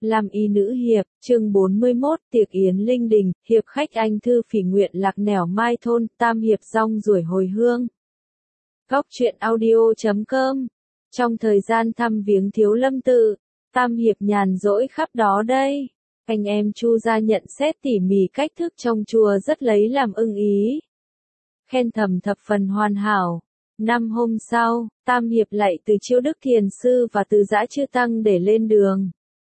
Làm y nữ hiệp, chương 41, tiệc yến linh đình, hiệp khách anh thư phỉ nguyện lạc nẻo mai thôn, tam hiệp rong ruổi hồi hương. Góc truyện audio.com. Trong thời gian thăm viếng Thiếu Lâm tự, tam hiệp nhàn rỗi khắp đó đây. Anh em Chu ra nhận xét tỉ mỉ cách thức trong chùa rất lấy làm ưng ý. Khen thầm thập phần hoàn hảo. Năm hôm sau, tam hiệp lại từ Chiêu Đức Thiền Sư và từ Dã Chư Tăng để lên đường.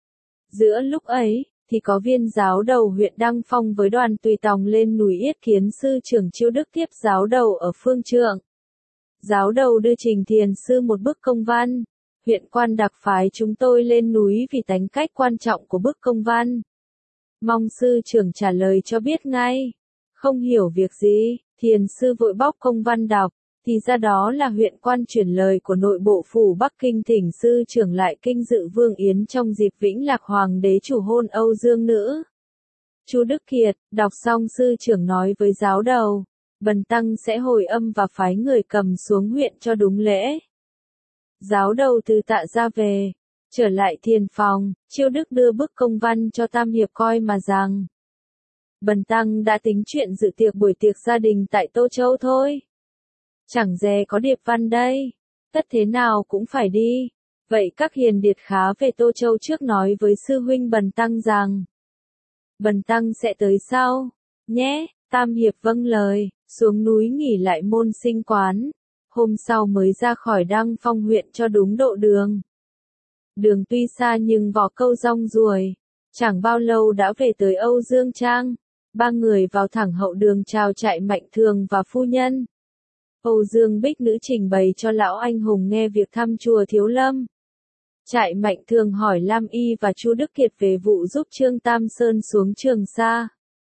Giữa lúc ấy, thì có viên giáo đầu huyện Đăng Phong với đoàn tùy tòng lên núi Yết Kiến Sư trưởng Chiêu Đức tiếp giáo đầu ở phương trượng. Giáo đầu đưa Trình Thiền Sư một bức công văn. Huyện quan đặc phái chúng tôi lên núi vì tánh cách quan trọng của bức công văn. Mong sư trưởng trả lời cho biết ngay. Không hiểu việc gì, Thiền Sư vội bóc công văn đọc. Thì ra đó là huyện quan chuyển lời của nội bộ phủ Bắc Kinh thỉnh sư trưởng lại kinh dự Vương Yến trong dịp Vĩnh Lạc Hoàng đế chủ hôn Âu Dương nữ. Chu Đức Kiệt, đọc xong sư trưởng nói với giáo đầu, bần tăng sẽ hồi âm và phái người cầm xuống huyện cho đúng lễ. Giáo đầu từ tạ ra về, trở lại thiền phòng, Chiêu Đức đưa bức công văn cho tam hiệp coi mà rằng. Bần tăng đã tính chuyện dự tiệc buổi tiệc gia đình tại Tô Châu thôi. Chẳng dè có điệp văn đây, tất thế nào cũng phải đi. Vậy các hiền điệt khá về Tô Châu trước nói với sư huynh bần tăng rằng, bần tăng sẽ tới sau, nhé. Tam hiệp vâng lời, xuống núi nghỉ lại môn sinh quán. Hôm sau mới ra khỏi Đăng Phong huyện cho đúng độ đường. Đường tuy xa nhưng vỏ câu rong ruổi, chẳng bao lâu đã về tới Âu Dương Trang. Ba người vào thẳng hậu đường chào Trại Mạnh Thường và phu nhân. Âu Dương Bích Nữ trình bày cho lão anh hùng nghe việc thăm chùa Thiếu Lâm. Trại Mạnh Thường hỏi Lam Y và Chu Đức Kiệt về vụ giúp Trương Tam Sơn xuống Trường Sa.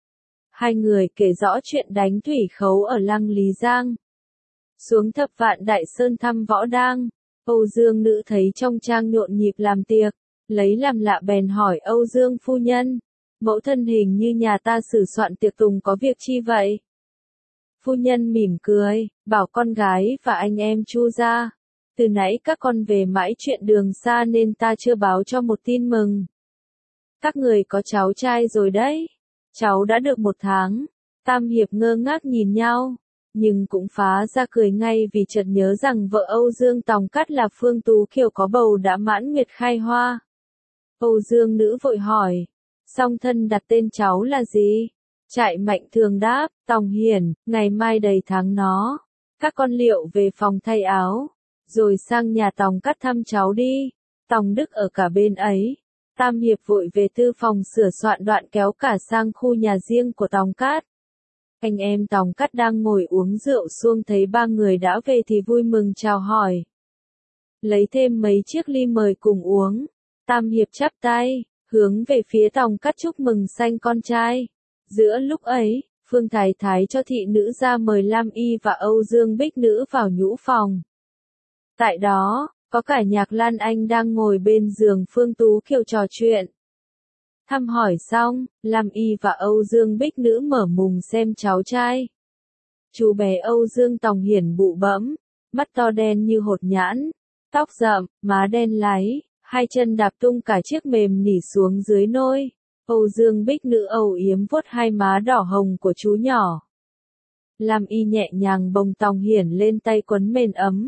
Hai người kể rõ chuyện đánh thủy khấu ở Lăng Lý Giang. Xuống Thập Vạn Đại Sơn thăm Võ Đang, Âu Dương Nữ thấy trong trang nhộn nhịp làm tiệc, lấy làm lạ bèn hỏi Âu Dương phu nhân, mẫu thân hình như nhà ta xử soạn tiệc tùng có việc chi vậy? Phu nhân mỉm cười, bảo con gái và anh em Chu ra. Từ nãy các con về mãi chuyện đường xa nên ta chưa báo cho một tin mừng. Các người có cháu trai rồi đấy. Cháu đã được 1 tháng. Tam hiệp ngơ ngác nhìn nhau, nhưng cũng phá ra cười ngay vì chợt nhớ rằng vợ Âu Dương Tòng Cát là Phương Tú Kiều có bầu đã mãn nguyệt khai hoa. Âu Dương Nữ vội hỏi, song thân đặt tên cháu là gì? Trại Mạnh Thường đáp, Tòng Hiển, ngày mai đầy tháng nó. Các con liệu về phòng thay áo, rồi sang nhà Tòng Cát thăm cháu đi. Tòng Đức ở cả bên ấy. Tam hiệp vội về tư phòng sửa soạn đoạn kéo cả sang khu nhà riêng của Tòng Cát. Anh em Tòng Cát đang ngồi uống rượu xuông thấy ba người đã về thì vui mừng chào hỏi. Lấy thêm mấy chiếc ly mời cùng uống. Tam hiệp chắp tay, hướng về phía Tòng Cát chúc mừng sanh con trai. Giữa lúc ấy, Phương Thái Thái cho thị nữ ra mời Lam Y và Âu Dương Bích Nữ vào nhũ phòng. Tại đó, có cả Nhạc Lan Anh đang ngồi bên giường Phương Tú Kiều trò chuyện. Thăm hỏi xong, Lam Y và Âu Dương Bích Nữ mở mùng xem cháu trai. Chú bé Âu Dương Tòng Hiển bụ bẫm, mắt to đen như hột nhãn, tóc rậm, má đen láy, hai chân đạp tung cả chiếc mềm nỉ xuống dưới nôi. Âu Dương Bích Nữ âu yếm vuốt hai má đỏ hồng của chú nhỏ. Lam Y nhẹ nhàng bồng Tòng Hiển lên tay quấn mền ấm.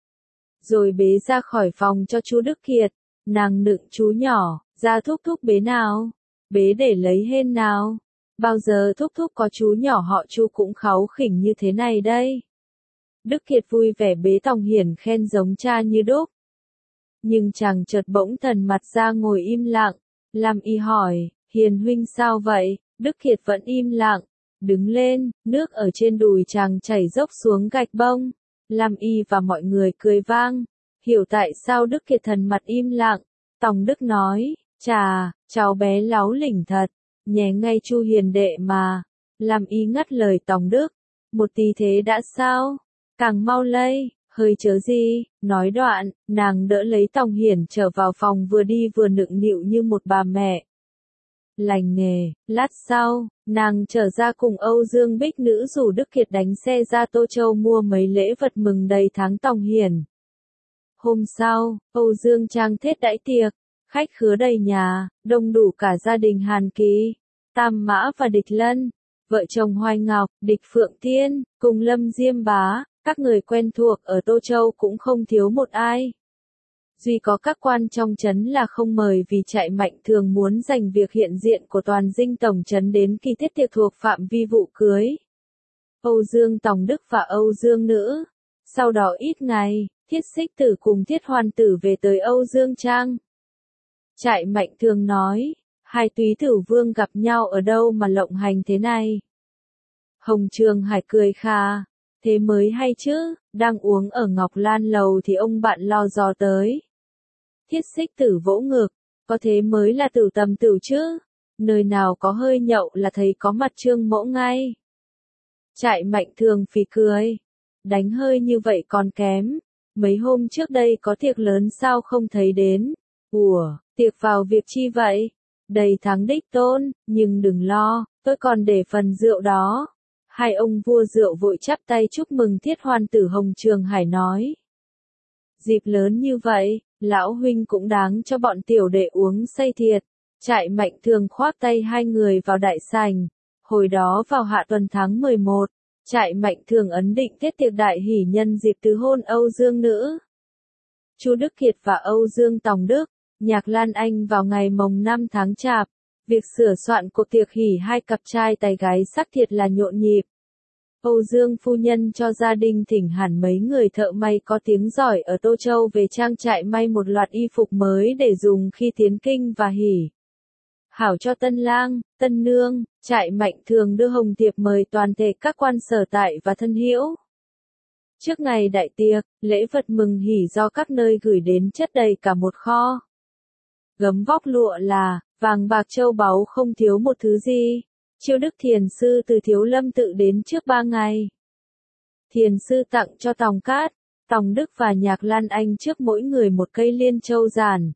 Rồi bế ra khỏi phòng cho chú Đức Kiệt, nàng nựng chú nhỏ, ra thúc thúc bế nào, bế để lấy hên nào. Bao giờ thúc thúc có chú nhỏ họ Chu cũng kháu khỉnh như thế này đây. Đức Kiệt vui vẻ bế Tòng Hiển khen giống cha như đúc. Nhưng chàng chợt bỗng thần mặt ra ngồi im lặng. Lam Y hỏi, Hiền huynh sao vậy? Đức Kiệt vẫn im lặng. Đứng lên, nước ở trên đùi chàng chảy dốc xuống gạch bông. Lam Y và mọi người cười vang. Hiểu tại sao Đức Kiệt thần mặt im lặng. Tòng Đức nói, chà, cháu bé láu lỉnh thật. Nhé ngay Chu hiền đệ mà. Lam Y ngắt lời Tòng Đức. Một tí thế đã sao? Càng mau lây, hơi chớ gì. Nói đoạn, nàng đỡ lấy Tòng Hiển trở vào phòng vừa đi vừa nựng nịu như một bà mẹ. Lành nghề, lát sau, nàng trở ra cùng Âu Dương Bích Nữ rủ Đức Kiệt đánh xe ra Tô Châu mua mấy lễ vật mừng đầy tháng Tòng Hiển. Hôm sau, Âu Dương Trang thết đãi tiệc, Khách khứa đầy nhà, đông đủ cả gia đình Hàn Kỳ, Tam Mã và Địch Lân, vợ chồng Hoài Ngọc, Địch Phượng Tiên, cùng Lâm Diêm Bá, các người quen thuộc ở Tô Châu cũng không thiếu một ai. Duy có các quan trong trấn là không mời vì Trại Mạnh Thường muốn dành việc hiện diện của toàn dinh tổng trấn đến kỳ thiết tiệc thuộc phạm vi vụ cưới Âu Dương Tòng Đức và Âu Dương Nữ. Sau đó ít ngày, Thiết Xích Tử cùng Thiết Hoàn Tử về tới Âu Dương Trang. Trại Mạnh Thường nói, hai túy tử vương gặp nhau ở đâu mà lộng hành thế này? Hồng Trường Hải cười khà, thế mới hay chứ, đang uống ở Ngọc Lan Lầu thì ông bạn lo dò tới. Thiết Xích Tử vỗ ngực, có thế mới là tử tầm tử chứ, nơi nào có hơi nhậu là thấy có mặt Trương Mỗ ngay. Trại Mạnh Thường phì cười, đánh hơi như vậy còn kém, mấy hôm trước đây có tiệc lớn sao không thấy đến. Ủa, tiệc vào việc chi vậy? Đầy tháng đích tôn, nhưng đừng lo, tôi còn để phần rượu đó. Hai ông vua rượu vội chắp tay chúc mừng Thiết Hoàn Tử. Hồng Trường Hải nói. Dịp lớn như vậy, lão huynh cũng đáng cho bọn tiểu đệ uống say thiệt. Trại Mạnh Thường khoác tay hai người vào đại sảnh. Hồi đó vào hạ tuần tháng 11, Trại Mạnh Thường ấn định tiết tiệc đại hỷ nhân dịp tứ hôn Âu Dương Nữ. Chu Đức Kiệt và Âu Dương Tòng Đức, Nhạc Lan Anh vào ngày mồng 5 tháng Chạp. Việc sửa soạn cuộc tiệc hỷ hai cặp trai tài gái sắc thiệt là nhộn nhịp. Âu Dương phu nhân cho gia đình thỉnh hẳn mấy người thợ may có tiếng giỏi ở Tô Châu về trang trại may một loạt y phục mới để dùng khi tiến kinh và hỷ hảo cho tân lang, tân nương. Trại Mạnh Thường đưa hồng thiệp mời toàn thể các quan sở tại và thân hữu. Trước ngày đại tiệc, lễ vật mừng hỷ do các nơi gửi đến chất đầy cả một kho. Gấm vóc lụa là, vàng bạc châu báu không thiếu một thứ gì. Chiêu Đức Thiền Sư từ Thiếu Lâm tự đến trước 3 ngày. Thiền Sư tặng cho Tòng Cát, Tòng Đức và Nhạc Lan Anh trước mỗi người một cây liên châu giản.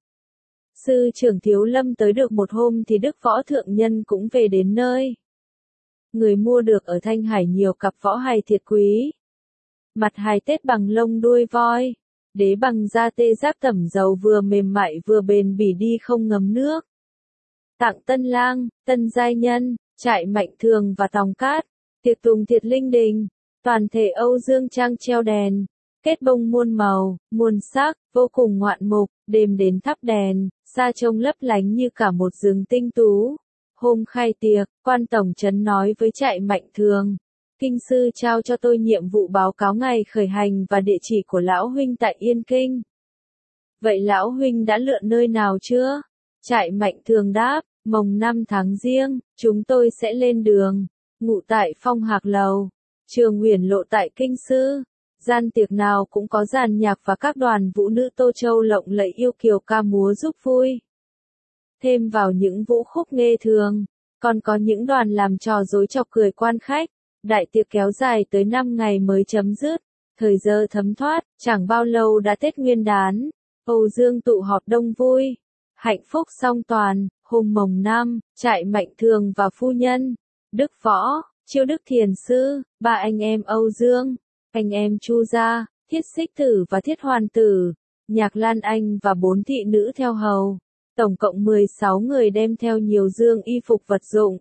Sư trưởng Thiếu Lâm tới được một hôm thì Đức Võ Thượng Nhân cũng về đến nơi. Người mua được ở Thanh Hải nhiều cặp võ hài thiệt quý. Mặt hài tết bằng lông đuôi voi, đế bằng da tê giác tẩm dầu vừa mềm mại vừa bền bỉ đi không ngấm nước. Tặng tân lang, tân giai nhân, Trại Mạnh Thường và Tòng Cát, tiệc tùng thiệt linh đình, toàn thể Âu Dương Trang treo đèn, kết bông muôn màu, muôn sắc, vô cùng ngoạn mục, đêm đến thắp đèn, xa trông lấp lánh như cả một rừng tinh tú. Hôm khai tiệc, quan tổng trấn nói với Trại Mạnh Thường, kinh sư trao cho tôi nhiệm vụ báo cáo ngày khởi hành và địa chỉ của lão huynh tại Yên Kinh. Vậy lão huynh đã lựa nơi nào chưa? Trại Mạnh Thường đáp, mồng 5 tháng Giêng, chúng tôi sẽ lên đường, ngụ tại Phong Hạc Lầu, Trường Huyền Lộ tại Kinh Sư. Gian tiệc nào cũng có dàn nhạc và các đoàn vũ nữ Tô Châu lộng lẫy yêu kiều ca múa giúp vui. Thêm vào những vũ khúc nghê thường, còn có những đoàn làm trò dối chọc cười quan khách. Đại tiệc kéo dài tới 5 ngày mới chấm dứt, thời giờ thấm thoát, chẳng bao lâu đã Tết Nguyên đán. Âu Dương tụ họp đông vui, hạnh phúc song toàn. Hôm mồng 5, Trại Mạnh Thường và phu nhân, Đức Võ, Chiêu Đức Thiền Sư, ba anh em Âu Dương, anh em Chu Gia, Thiết Xích Tử và Thiết Hoàn Tử, Nhạc Lan Anh và 4 thị nữ theo hầu. Tổng cộng 16 người đem theo nhiều dương y phục vật dụng.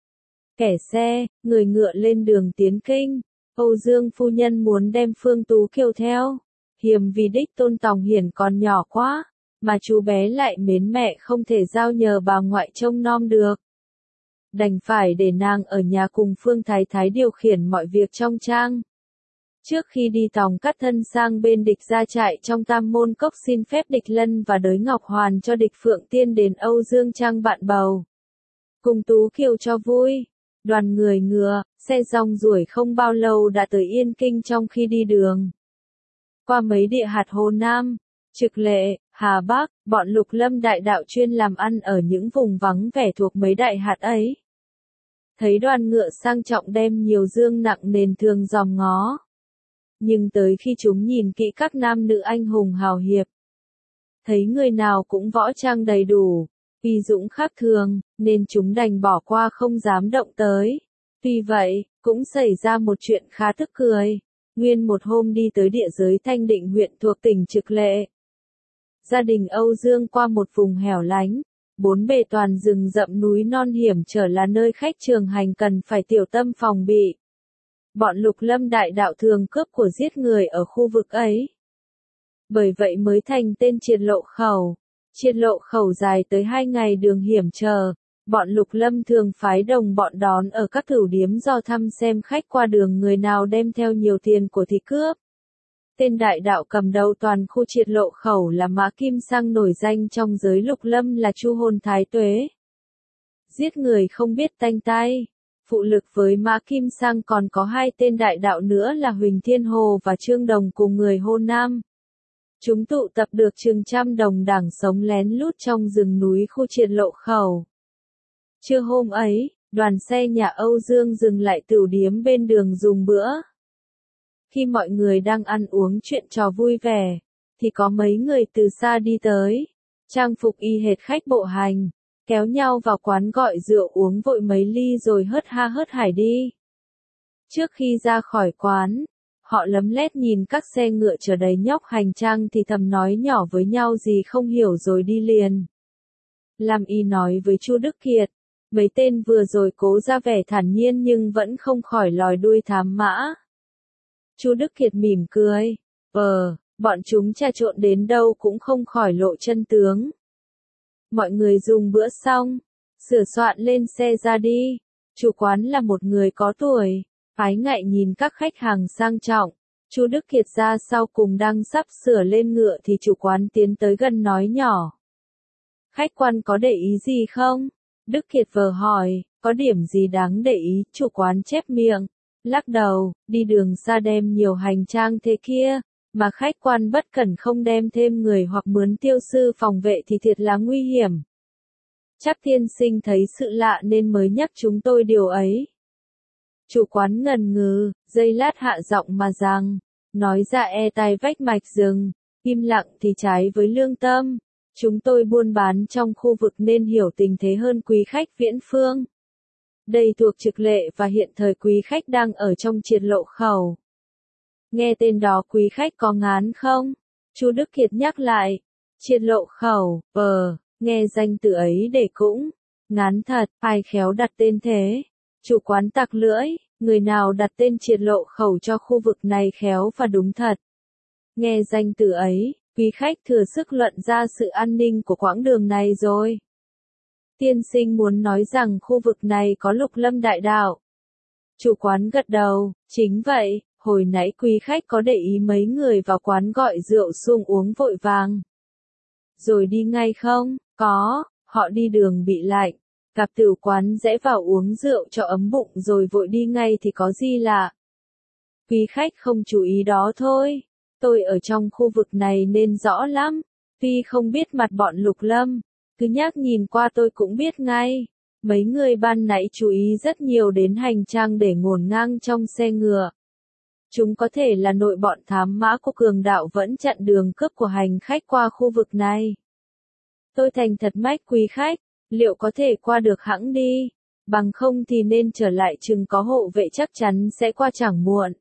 Kẻ xe, người ngựa lên đường tiến kinh. Âu Dương phu nhân muốn đem Phương Tú Kiều theo. Hiềm vì đích Tôn Tòng Hiển còn nhỏ quá, mà chú bé lại mến mẹ không thể giao nhờ bà ngoại trông nom được. Đành phải để nàng ở nhà cùng Phương Thái Thái điều khiển mọi việc trong trang. Trước khi đi Tòng Cát thân sang bên Địch Gia trại trong Tam Môn Cốc xin phép Địch Lân và Đới Ngọc Hoàn cho Địch Phượng Tiên đến Âu Dương Trang bạn bầu. Cùng Tú Kiều cho vui. Đoàn người ngựa, xe rong ruổi không bao lâu đã tới Yên Kinh. Trong khi đi đường qua mấy địa hạt Hồ Nam, Trực Lệ, Hà Bắc, bọn Lục Lâm đại đạo chuyên làm ăn ở những vùng vắng vẻ thuộc mấy đại hạt ấy. Thấy đoàn ngựa sang trọng đem nhiều dương nặng nền thường dòm ngó. Nhưng tới khi chúng nhìn kỹ các nam nữ anh hùng hào hiệp, thấy người nào cũng võ trang đầy đủ, uy dũng khác thường, nên chúng đành bỏ qua không dám động tới. Tuy vậy, cũng xảy ra một chuyện khá tức cười. Nguyên một hôm đi tới địa giới Thanh Định huyện thuộc tỉnh Trực Lệ. Gia đình Âu Dương qua một vùng hẻo lánh, bốn bề toàn rừng rậm núi non hiểm trở là nơi khách trường hành cần phải tiểu tâm phòng bị. Bọn Lục Lâm đại đạo thường cướp của giết người ở khu vực ấy. Bởi vậy mới thành tên Triệt Lộ Khẩu. Triệt Lộ Khẩu dài tới 2 ngày đường hiểm trở. Bọn Lục Lâm thường phái đồng bọn đón ở các tửu điếm do thăm xem khách qua đường người nào đem theo nhiều tiền của thì cướp. Tên đại đạo cầm đầu toàn khu Triệt Lộ Khẩu là Mã Kim Sang, nổi danh trong giới Lục Lâm là Chu Hồn Thái Tuế. Giết người không biết tanh tay. Phụ lực với Mã Kim Sang còn có 2 tên đại đạo nữa là Huỳnh Thiên Hồ và Trương Đồng cùng người Hồ Nam. Chúng tụ tập được chừng trăm đồng đảng sống lén lút trong rừng núi khu Triệt Lộ Khẩu. Trưa hôm ấy, đoàn xe nhà Âu Dương dừng lại tửu điếm bên đường dùng bữa. Khi mọi người đang ăn uống chuyện trò vui vẻ, thì có mấy người từ xa đi tới, trang phục y hệt khách bộ hành, kéo nhau vào quán gọi rượu uống vội mấy ly rồi hớt ha hớt hải đi. Trước khi ra khỏi quán, họ lấm lét nhìn các xe ngựa chở đầy nhóc hành trang thì thầm nói nhỏ với nhau gì không hiểu rồi đi liền. Lam Y nói với Chu Đức Kiệt, mấy tên vừa rồi cố ra vẻ thản nhiên nhưng vẫn không khỏi lòi đuôi thám mã. Chu Đức Kiệt mỉm cười, bọn chúng trà trộn đến đâu cũng không khỏi lộ chân tướng. Mọi người dùng bữa xong, sửa soạn lên xe ra đi. Chủ quán là một người có tuổi, ái ngại nhìn các khách hàng sang trọng. Chu Đức Kiệt ra sau cùng đang sắp sửa lên ngựa thì chủ quán tiến tới gần nói nhỏ. Khách quan có để ý gì không? Đức Kiệt vờ hỏi, có điểm gì đáng để ý? Chủ quán chép miệng, lắc đầu, đi đường xa đem nhiều hành trang thế kia, mà khách quan bất cẩn không đem thêm người hoặc mướn tiêu sư phòng vệ thì thiệt là nguy hiểm. Chắc tiên sinh thấy sự lạ nên mới nhắc chúng tôi điều ấy. Chủ quán ngần ngừ, giây lát hạ giọng mà rằng, nói ra e tai vách mạch rừng, im lặng thì trái với lương tâm. Chúng tôi buôn bán trong khu vực nên hiểu tình thế hơn quý khách viễn phương. Đây thuộc trực lệ và hiện thời quý khách đang ở trong Triệt Lộ Khẩu. Nghe tên đó quý khách có ngán không? Chu Đức Kiệt nhắc lại. Triệt Lộ Khẩu, nghe danh từ ấy để cũng ngán thật, ai khéo đặt tên thế? Chủ quán tặc lưỡi, người nào đặt tên Triệt Lộ Khẩu cho khu vực này khéo và đúng thật. Nghe danh từ ấy, quý khách thừa sức luận ra sự an ninh của quãng đường này rồi. Tiên sinh muốn nói rằng khu vực này có Lục Lâm đại đạo. Chủ quán gật đầu, chính vậy, hồi nãy quý khách có để ý mấy người vào quán gọi rượu xuông uống vội vàng. Rồi đi ngay không? Có, họ đi đường bị lạnh. Gặp tửu quán rẽ vào uống rượu cho ấm bụng rồi vội đi ngay thì có gì lạ. Quý khách không chú ý đó thôi. Tôi ở trong khu vực này nên rõ lắm. Tuy không biết mặt bọn Lục Lâm, cứ nhắc nhìn qua tôi cũng biết ngay. Mấy người ban nãy chú ý rất nhiều đến hành trang để ngổn ngang trong xe ngựa. Chúng có thể là nội bọn thám mã của cường đạo vẫn chặn đường cướp của hành khách qua khu vực này. Tôi thành thật mách quý khách, liệu có thể qua được hẵng đi, bằng không thì nên trở lại chừng có hộ vệ chắc chắn sẽ qua chẳng muộn.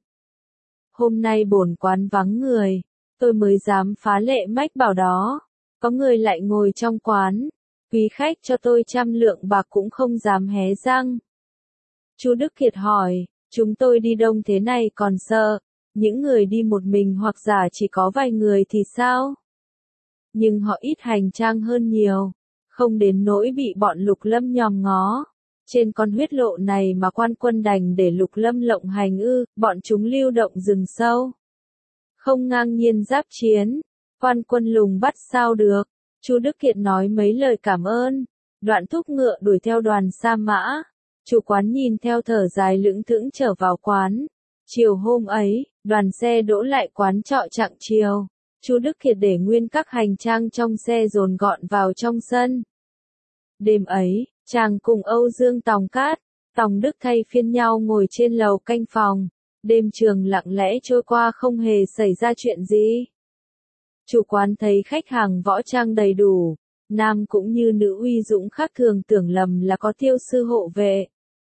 Hôm nay bổn quán vắng người, tôi mới dám phá lệ mách bảo đó, có người lại ngồi trong quán, quý khách cho tôi 100 lượng bạc cũng không dám hé răng. Chu Đức Kiệt hỏi, chúng tôi đi đông thế này còn sợ, những người đi một mình hoặc giả chỉ có vài người thì sao? Nhưng họ ít hành trang hơn nhiều, không đến nỗi bị bọn Lục Lâm nhòm ngó. Trên con huyết lộ này mà quan quân đành để Lục Lâm lộng hành ư? Bọn chúng lưu động rừng sâu, không ngang nhiên giáp chiến, quan quân lùng bắt sao được. Chu Đức Kiệt nói mấy lời cảm ơn, đoạn thúc ngựa đuổi theo đoàn sa mã. Chủ quán nhìn theo thở dài lững thững trở vào quán. Chiều hôm ấy, đoàn xe đỗ lại quán trọ Trạng Chiều. Chu Đức Kiệt để nguyên các hành trang trong xe dồn gọn vào trong sân. Đêm ấy, chàng cùng Âu Dương Tòng Cát, Tòng Đức thay phiên nhau ngồi trên lầu canh phòng. Đêm trường lặng lẽ trôi qua không hề xảy ra chuyện gì. Chủ quán thấy khách hàng võ trang đầy đủ, nam cũng như nữ uy dũng khác thường tưởng lầm là có tiêu sư hộ vệ,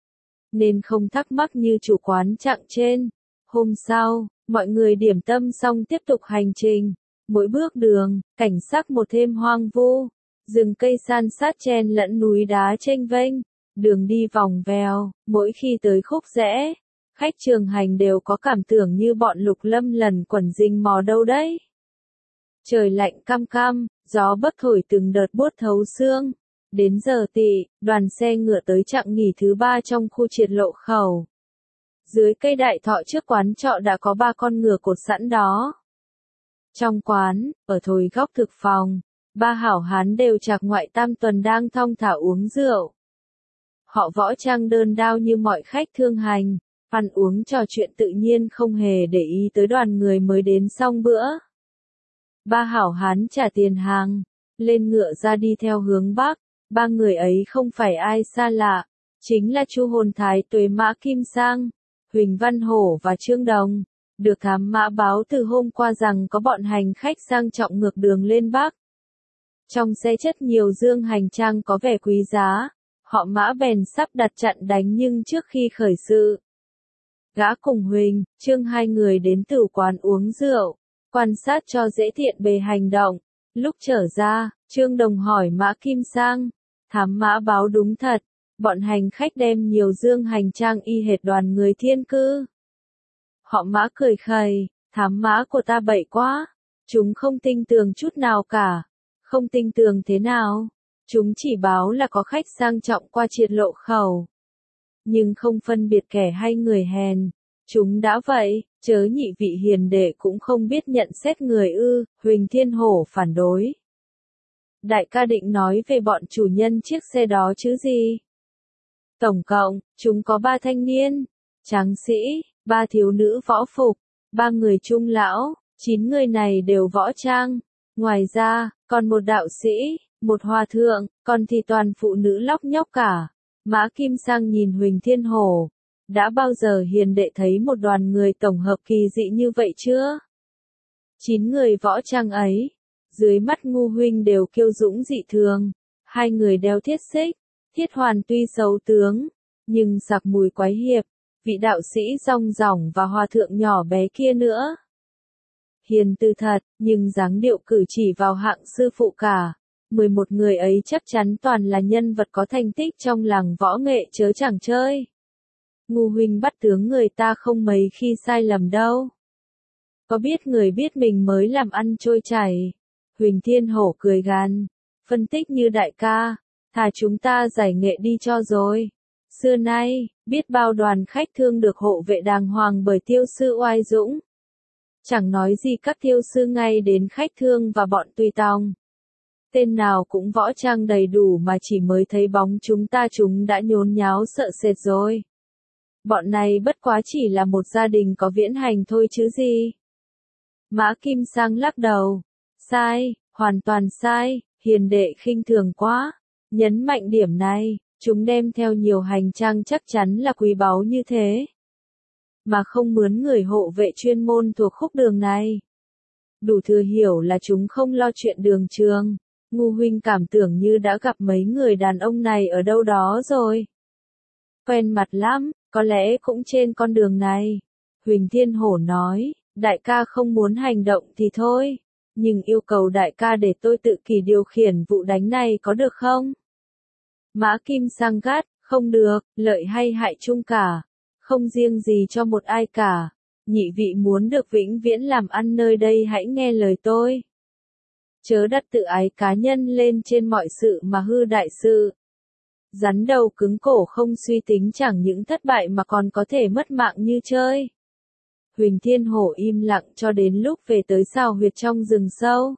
nên không thắc mắc như chủ quán Trạng trên. Hôm sau, mọi người điểm tâm xong tiếp tục hành trình. Mỗi bước đường, cảnh sắc một thêm hoang vu, rừng cây san sát chen lẫn núi đá chênh vênh, đường đi vòng vèo, mỗi khi tới khúc rẽ, khách trường hành đều có cảm tưởng như bọn Lục Lâm lần quẩn rình mò đâu đấy. Trời lạnh căm căm, gió bấc thổi từng đợt buốt thấu xương. Đến giờ tị, đoàn xe ngựa tới chặng nghỉ thứ 3 trong khu triệt lộ khẩu. Dưới cây đại thọ trước quán trọ đã có 3 con ngựa cột sẵn đó. Trong quán, ở thồi góc thực phòng, 3 hảo hán đều trạc ngoại tam tuần đang thong thả uống rượu. Họ võ trang đơn đao như mọi khách thương hành, ăn uống trò chuyện tự nhiên không hề để ý tới đoàn người mới đến xong bữa. 3 hảo hán trả tiền hàng, lên ngựa ra đi theo hướng Bắc. 3 người ấy không phải ai xa lạ, chính là Chu Hồn Thái Tuế Mã Kim Sang, Huỳnh Văn Hổ và Trương Đồng, được thám mã báo từ hôm qua rằng có bọn hành khách sang trọng ngược đường lên Bắc. Trong xe chất nhiều dương hành trang có vẻ quý giá, họ Mã bèn sắp đặt chặn đánh nhưng trước khi khởi sự. Gã cùng Huỳnh, Trương hai người đến tử quán uống rượu, quan sát cho dễ tiện bề hành động. Lúc trở ra, Trương Đồng hỏi Mã Kim Sang, thám mã báo đúng thật, bọn hành khách đem nhiều dương hành trang y hệt đoàn người Thiên Cư. Họ Mã cười khẩy, thám mã của ta bậy quá, chúng không tin tưởng chút nào cả. Không tin tưởng thế nào? Chúng chỉ báo là có khách sang trọng qua triệt lộ khẩu. Nhưng không phân biệt kẻ hay người hèn. Chúng đã vậy, chớ nhị vị hiền đệ cũng không biết nhận xét người ư, Huỳnh Thiên Hổ phản đối. Đại ca định nói về bọn chủ nhân chiếc xe đó chứ gì? Tổng cộng, chúng có 3 thanh niên, tráng sĩ, 3 thiếu nữ võ phục, 3 người trung lão, 9 người này đều võ trang. Ngoài ra, còn một đạo sĩ, một hòa thượng, còn thì toàn phụ nữ lóc nhóc cả. Mã Kim Sang nhìn Huỳnh Thiên Hổ. Đã bao giờ hiền đệ thấy một đoàn người tổng hợp kỳ dị như vậy chưa? 9 người võ trang ấy, dưới mắt Ngu huynh đều kiêu dũng dị thường. 2 người đeo thiết xích, Thiết Hoàn tuy xấu tướng, nhưng sặc mùi quái hiệp. Vị đạo sĩ rong ròng và hòa thượng nhỏ bé kia nữa. Hiền từ thật, nhưng dáng điệu cử chỉ vào hạng sư phụ cả. 11 người ấy chắc chắn toàn là nhân vật có thành tích trong làng võ nghệ chớ chẳng chơi. Ngu huynh bắt tướng người ta không mấy khi sai lầm đâu. Có biết người biết mình mới làm ăn trôi chảy. Huỳnh Thiên Hổ cười gằn, phân tích như đại ca, thà chúng ta giải nghệ đi cho rồi. Xưa nay, biết bao đoàn khách thương được hộ vệ đàng hoàng bởi tiêu sư oai dũng. Chẳng nói gì các tiêu sư ngay đến khách thương và bọn tùy tòng. Tên nào cũng võ trang đầy đủ mà chỉ mới thấy bóng chúng đã nhốn nháo sợ sệt rồi. Bọn này bất quá chỉ là một gia đình có viễn hành thôi chứ gì. Mã Kim Sang lắc đầu. Sai, hoàn toàn sai, hiền đệ khinh thường quá. Nhấn mạnh điểm này, chúng đem theo nhiều hành trang chắc chắn là quý báu như thế. Mà không mướn người hộ vệ chuyên môn thuộc khúc đường này. Đủ thừa hiểu là chúng không lo chuyện đường trường. Ngu huynh cảm tưởng như đã gặp mấy người đàn ông này ở đâu đó rồi. Quen mặt lắm, có lẽ cũng trên con đường này. Huỳnh Thiên Hổ nói, đại ca không muốn hành động thì thôi. Nhưng yêu cầu đại ca để tôi tự kỷ điều khiển vụ đánh này có được không? Mã Kim Sang gắt, không được, lợi hay hại chung cả. Không riêng gì cho một ai cả. Nhị vị muốn được vĩnh viễn làm ăn nơi đây hãy nghe lời tôi. Chớ đặt tự ái cá nhân lên trên mọi sự mà hư đại sự. Rắn đầu cứng cổ không suy tính chẳng những thất bại mà còn có thể mất mạng như chơi. Huỳnh Thiên Hổ im lặng cho đến lúc về tới xào huyệt trong rừng sâu.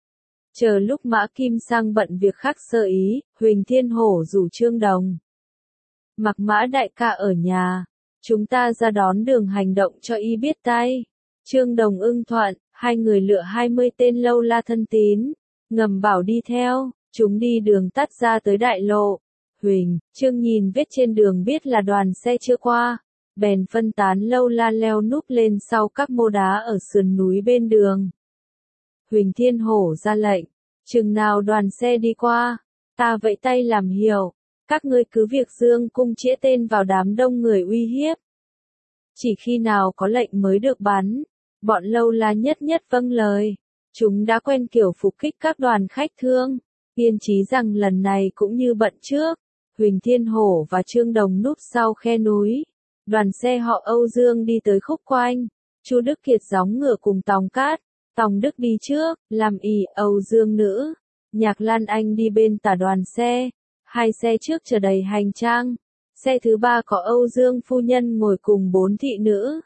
Chờ lúc Mã Kim Sang bận việc khác sơ ý, Huỳnh Thiên Hổ rủ Trương Đồng. Mặc Mã đại ca ở nhà, chúng ta ra đón đường hành động cho y biết tay. Trương Đồng ưng thuận, 2 người lựa 20 tên lâu la thân tín, ngầm bảo đi theo, chúng đi đường tắt ra tới đại lộ. Huỳnh, Trương nhìn vết trên đường biết là đoàn xe chưa qua, bèn phân tán lâu la leo núp lên sau các mô đá ở sườn núi bên đường. Huỳnh Thiên Hổ ra lệnh, chừng nào đoàn xe đi qua, ta vẫy tay làm hiệu, các ngươi cứ việc dương cung chĩa tên vào đám đông người uy hiếp. Chỉ khi nào có lệnh mới được bắn, bọn lâu la nhất nhất vâng lời. Chúng đã quen kiểu phục kích các đoàn khách thương, yên chí rằng lần này cũng như bận trước. Huỳnh Thiên Hổ và Trương Đồng núp sau khe núi. Đoàn xe họ Âu Dương đi tới khúc quanh. Chu Đức Kiệt gióng ngựa cùng Tòng Cát. Tòng Đức đi trước, làm ì Âu Dương nữ. Nhạc Lan Anh đi bên tả đoàn xe. Hai xe trước chở đầy hành trang. Xe thứ ba có Âu Dương phu nhân ngồi cùng 4 thị nữ.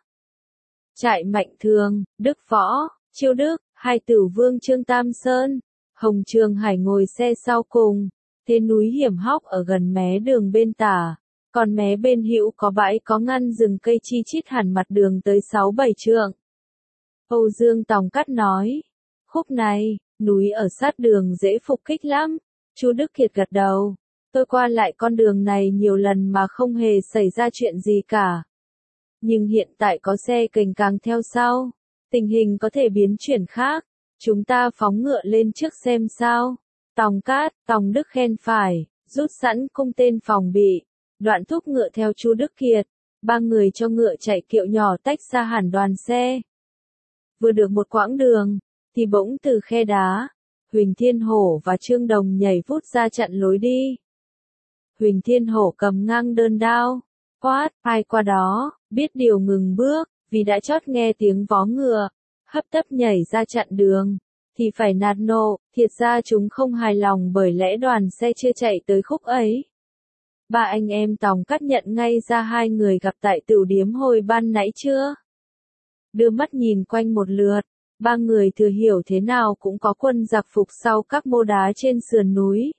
Trại Mạnh Thường, Đức Võ, Chiêu Đức, Hai Tử Vương Trương Tam Sơn, Hồng Trường Hải ngồi xe sau cùng. Thế núi hiểm hóc ở gần mé đường bên tả, còn mé bên hữu có bãi có ngăn rừng cây chi chít hẳn mặt đường tới 6-7 trượng. Âu Dương Tòng Cát nói, khúc này, núi ở sát đường dễ phục kích lắm. Chu Đức Kiệt gật đầu, tôi qua lại con đường này nhiều lần mà không hề xảy ra chuyện gì cả. Nhưng hiện tại có xe cành càng theo sau, tình hình có thể biến chuyển khác, chúng ta phóng ngựa lên trước xem sao. Tòng Cát, Tòng Đức khen phải, rút sẵn cung tên phòng bị, đoạn thúc ngựa theo Chu Đức Kiệt, ba người cho ngựa chạy kiệu nhỏ tách ra hẳn đoàn xe. Vừa được một quãng đường, thì bỗng từ khe đá, Huỳnh Thiên Hổ và Trương Đồng nhảy vút ra chặn lối đi. Huỳnh Thiên Hổ cầm ngang đơn đao, quát, ai qua đó, biết điều ngừng bước, vì đã chót nghe tiếng vó ngựa, hấp tấp nhảy ra chặn đường, thì phải nạt nộ, thiệt ra chúng không hài lòng bởi lẽ đoàn xe chưa chạy tới khúc ấy. Ba anh em Tòng Cát nhận ngay ra hai người gặp tại tửu điếm hồi ban nãy chưa. Đưa mắt nhìn quanh một lượt, ba người thừa hiểu thế nào cũng có quân giặc phục sau các mô đá trên sườn núi.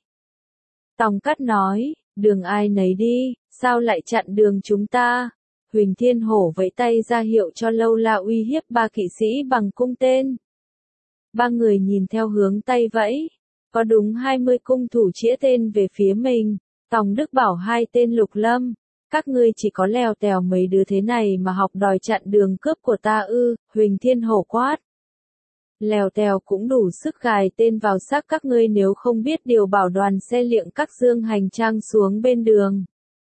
Tòng Cát nói, đường ai nấy đi, sao lại chặn đường chúng ta? Huỳnh Thiên Hổ vẫy tay ra hiệu cho Lâu La uy hiếp ba kỵ sĩ bằng cung tên. Ba người nhìn theo hướng tay vẫy, có đúng 20 cung thủ chĩa tên về phía mình. Tòng Đức bảo hai tên Lục Lâm, các ngươi chỉ có lèo tèo mấy đứa thế này mà học đòi chặn đường cướp của ta ư? Huỳnh Thiên Hổ quát. Lèo tèo cũng đủ sức gài tên vào xác các ngươi nếu không biết điều bảo đoàn xe liệng các dương hành trang xuống bên đường.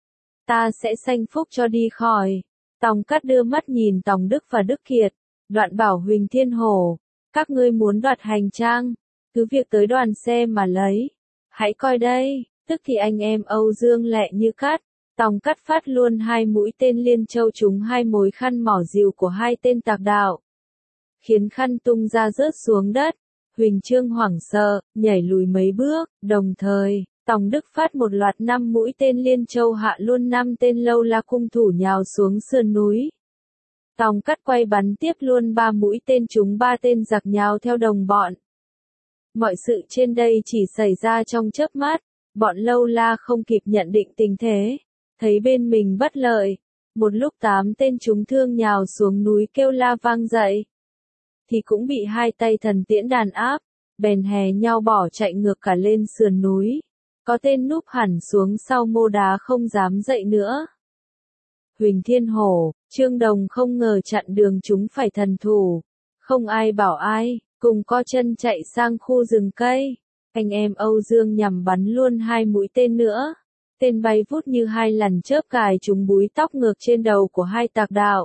Ta sẽ sanh phúc cho đi khỏi. Tòng Cát đưa mắt nhìn Tòng Đức và Đức Kiệt, đoạn bảo Huỳnh Thiên Hổ, các ngươi muốn đoạt hành trang, cứ việc tới đoàn xe mà lấy. Hãy coi đây, tức thì anh em Âu Dương lẹ như cát. Tòng Cát phát luôn hai mũi tên liên châu trúng hai mối khăn mỏ rìu của hai tên tạc đạo, khiến khăn tung ra rớt xuống đất. Huỳnh Trương hoảng sợ, nhảy lùi mấy bước, đồng thời, Tòng Đức phát một loạt 5 mũi tên liên châu hạ luôn 5 tên Lâu La cung thủ nhào xuống sườn núi. Tòng Cát quay bắn tiếp luôn 3 mũi tên trúng 3 tên giặc nhào theo đồng bọn. Mọi sự trên đây chỉ xảy ra trong chớp mắt, bọn Lâu La không kịp nhận định tình thế, thấy bên mình bất lợi, một lúc 8 tên trúng thương nhào xuống núi kêu la vang dậy, thì cũng bị hai tay thần tiễn đàn áp, bèn hè nhau bỏ chạy ngược cả lên sườn núi, có tên núp hẳn xuống sau mô đá không dám dậy nữa. Huỳnh Thiên Hổ, Trương Đồng không ngờ chặn đường chúng phải thần thủ, không ai bảo ai, cùng co chân chạy sang khu rừng cây. Anh em Âu Dương nhằm bắn luôn 2 mũi tên nữa, tên bay vút như hai lần chớp cài trúng búi tóc ngược trên đầu của hai tạc đạo.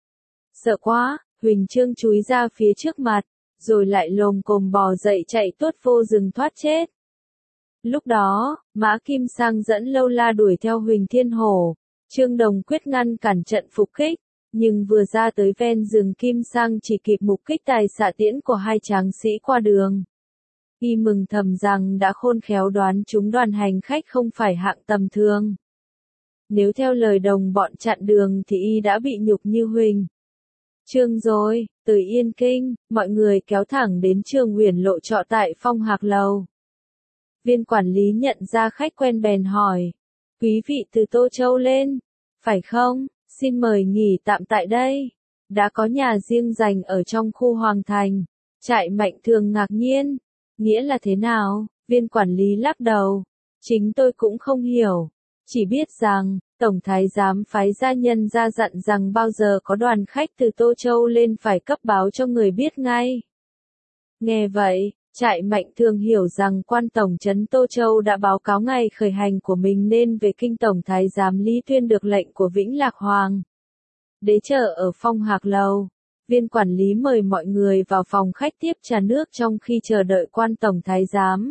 Sợ quá, Huỳnh Trương chúi ra phía trước mặt, rồi lại lồm cồm bò dậy chạy tuốt vô rừng thoát chết. Lúc đó, Mã Kim Sang dẫn Lâu La đuổi theo Huỳnh Thiên Hổ, Trương Đồng quyết ngăn cản trận phục kích, nhưng vừa ra tới ven rừng Kim Sang chỉ kịp mục kích tài xạ tiễn của hai tráng sĩ qua đường. Y mừng thầm rằng đã khôn khéo đoán chúng đoàn hành khách không phải hạng tầm thường. Nếu theo lời đồng bọn chặn đường thì Y đã bị nhục như Huỳnh Trương rồi. Từ Yên Kinh, mọi người kéo thẳng đến Trường Uyển Lộ trọ tại Phong Hạc Lầu. Viên quản lý nhận ra khách quen bèn hỏi, quý vị từ Tô Châu lên, phải không? Xin mời nghỉ tạm tại đây. Đã có nhà riêng dành ở trong khu Hoàng Thành. Trại Mạnh Thường ngạc nhiên, nghĩa là thế nào? Viên quản lý lắc đầu, chính tôi cũng không hiểu, chỉ biết rằng Tổng Thái giám phái gia nhân ra dặn rằng bao giờ có đoàn khách từ Tô Châu lên phải cấp báo cho người biết ngay. Nghe vậy, Trại Mạnh Thường hiểu rằng quan tổng trấn Tô Châu đã báo cáo ngày khởi hành của mình nên về kinh Tổng Thái giám Lý Tuyên được lệnh của Vĩnh Lạc Hoàng đế chờ ở Phong Hạc Lầu. Viên quản lý mời mọi người vào phòng khách tiếp trà nước trong khi chờ đợi quan tổng thái giám.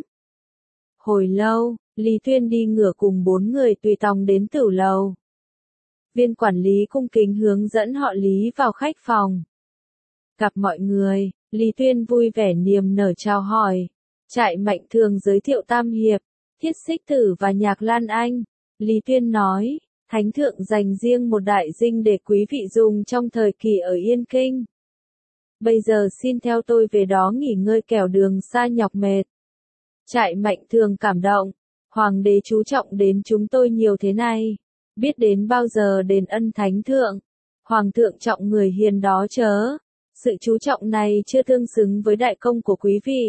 Hồi lâu, Lý Tuyên đi ngửa cùng 4 người tùy tòng đến tử lầu. Viên quản lý cung kính hướng dẫn họ Lý vào khách phòng. Gặp mọi người, Lý Tuyên vui vẻ niềm nở chào hỏi. Trại Mạnh Thường giới thiệu Tam Hiệp, Thiết Xích Tử và Nhạc Lan Anh. Lý Tuyên nói, Thánh Thượng dành riêng một đại dinh để quý vị dùng trong thời kỳ ở Yên Kinh. Bây giờ xin theo tôi về đó nghỉ ngơi kẻo đường xa nhọc mệt. Trại Mạnh Thường cảm động, Hoàng đế chú trọng đến chúng tôi nhiều thế này, biết đến bao giờ đền ân Thánh Thượng. Hoàng thượng trọng người hiền đó chớ, sự chú trọng này chưa tương xứng với đại công của quý vị.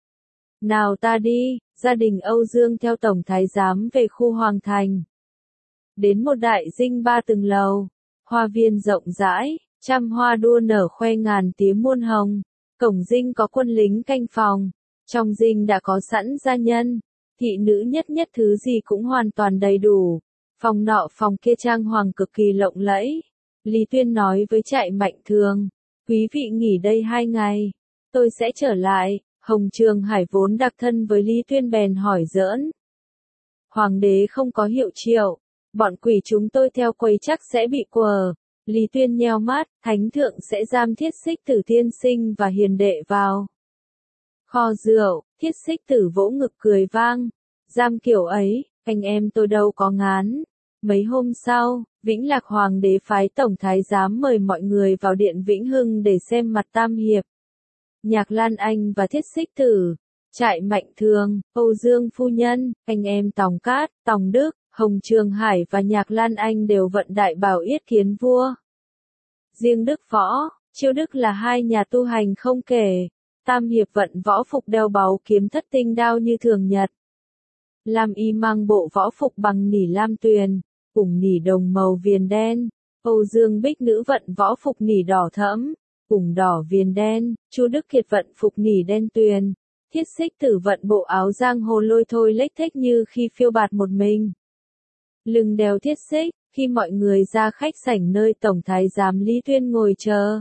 Nào ta đi, gia đình Âu Dương theo Tổng Thái giám về khu Hoàng Thành. Đến một đại dinh 3 tầng lầu, hoa viên rộng rãi, trăm hoa đua nở khoe ngàn tía muôn hồng. Cổng dinh có quân lính canh phòng, trong dinh đã có sẵn gia nhân, thị nữ nhất nhất thứ gì cũng hoàn toàn đầy đủ. Phòng nọ phòng kia trang hoàng cực kỳ lộng lẫy. Lý Tuyên nói với Trại Mạnh Thường, quý vị nghỉ đây 2 ngày, tôi sẽ trở lại. Hồng Trường Hải vốn đặc thân với Lý Tuyên bèn hỏi giỡn. Hoàng đế không có hiệu triệu, bọn quỷ chúng tôi theo quầy chắc sẽ bị quờ. Lý Tuyên nheo mắt, Thánh Thượng sẽ giam Thiết Xích Tử tiên sinh và hiền đệ vào kho rượu. Thiết Xích Tử vỗ ngực cười vang, giam kiểu ấy, anh em tôi đâu có ngán. Mấy hôm sau, Vĩnh Lạc Hoàng đế phái Tổng Thái giám mời mọi người vào điện Vĩnh Hưng để xem mặt Tam Hiệp, Nhạc Lan Anh và Thiết Xích Tử. Trại Mạnh Thường, Âu Dương phu nhân, anh em Tòng Cát, Tòng Đức, Hồng Trường Hải và Nhạc Lan Anh đều vận đại bào yết kiến vua. Riêng Đức Võ, Chiêu Đức là 2 nhà tu hành không kể. Tam Hiệp vận võ phục đeo báu kiếm thất tinh đao như thường nhật. Lam Y mang bộ võ phục bằng nỉ lam tuyền, cùng nỉ đồng màu viền đen. Âu Dương Bích nữ vận võ phục nỉ đỏ thẫm, cùng đỏ viền đen. Chu Đức Kiệt vận phục nỉ đen tuyền. Thiết Xích Tử vận bộ áo giang hồ lôi thôi lếch thếch như khi phiêu bạt một mình. Lưng đeo thiết xích, khi mọi người ra khách sảnh nơi Tổng Thái giám Lý Tuyên ngồi chờ.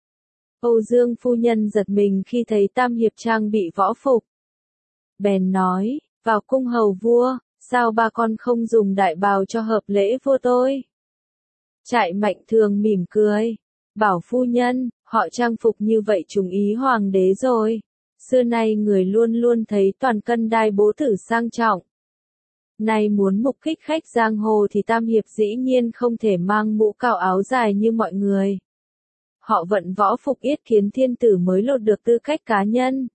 Âu Dương phu nhân giật mình khi thấy Tam Hiệp trang bị võ phục. Bèn nói, vào cung hầu vua, sao ba con không dùng đại bào cho hợp lễ vua tôi? Trại Mạnh Thường mỉm cười, bảo phu nhân, họ trang phục như vậy trùng ý hoàng đế rồi. Xưa nay người luôn luôn thấy toàn cân đai bố tử sang trọng. Nay muốn mục kích khách giang hồ thì Tam Hiệp dĩ nhiên không thể mang mũ cao áo dài như mọi người. Họ vận võ phục yết kiến thiên tử mới lột được tư cách cá nhân.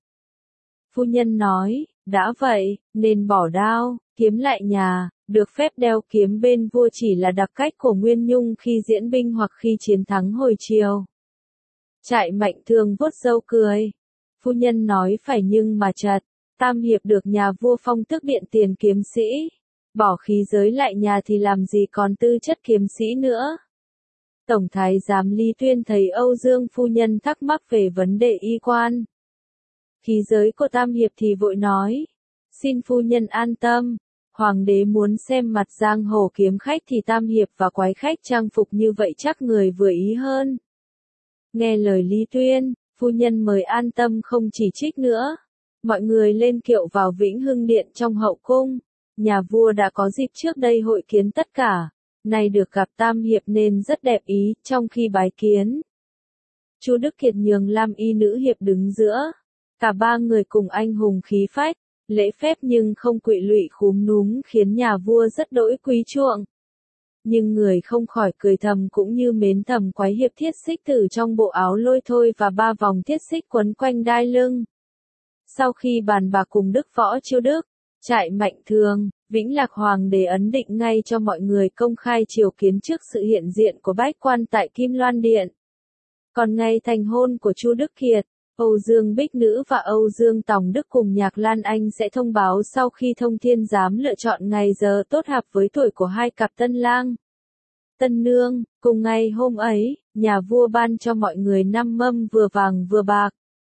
Phu nhân nói, đã vậy, nên bỏ đao, kiếm lại nhà, được phép đeo kiếm bên vua chỉ là đặc cách của Nguyên Nhung khi diễn binh hoặc khi chiến thắng hồi chiều. Trại Mạnh Thường vuốt râu cười. Phu nhân nói phải nhưng mà chật, Tam Hiệp được nhà vua phong tước điện tiền kiếm sĩ. Bỏ khí giới lại nhà thì làm gì còn tư chất kiếm sĩ nữa. Tổng Thái giám Lý Tuyên thấy Âu Dương phu nhân thắc mắc về vấn đề y quan. Khí giới của Tam Hiệp thì vội nói. Xin phu nhân an tâm, Hoàng đế muốn xem mặt giang hồ kiếm khách thì Tam Hiệp và quái khách trang phục như vậy chắc người vừa ý hơn. Nghe lời Lý Tuyên, phu nhân mời an tâm không chỉ trích nữa. Mọi người lên kiệu vào Vĩnh Hưng Điện trong hậu cung. Nhà vua đã có dịp trước đây hội kiến tất cả. Nay được gặp Tam Hiệp nên rất đẹp ý, trong khi bái kiến. Chu Đức Kiệt nhường Lam Y nữ hiệp đứng giữa. Cả ba người cùng anh hùng khí phách, lễ phép nhưng không quỵ lụy khúm núm khiến nhà vua rất đỗi quý chuộng. Nhưng người không khỏi cười thầm cũng như mến thầm quái hiệp Thiết Xích Tử trong bộ áo lôi thôi và 3 vòng thiết xích quấn quanh đai lưng. Sau khi bàn bạc cùng Đức Võ Chiêu Đức, Trại Mạnh Thường, Vĩnh Lạc Hoàng đế ấn định ngay cho mọi người công khai triều kiến trước sự hiện diện của bách quan tại Kim Loan Điện. Còn ngày thành hôn của Chu Đức Kiệt, Âu Dương Bích Nữ và Âu Dương Tòng Đức cùng Nhạc Lan Anh sẽ thông báo sau khi Thông Thiên giám lựa chọn ngày giờ tốt hợp với tuổi của hai cặp tân lang, tân nương. Cùng ngày hôm ấy, nhà vua ban cho mọi người 5 mâm vừa vàng vừa bạc,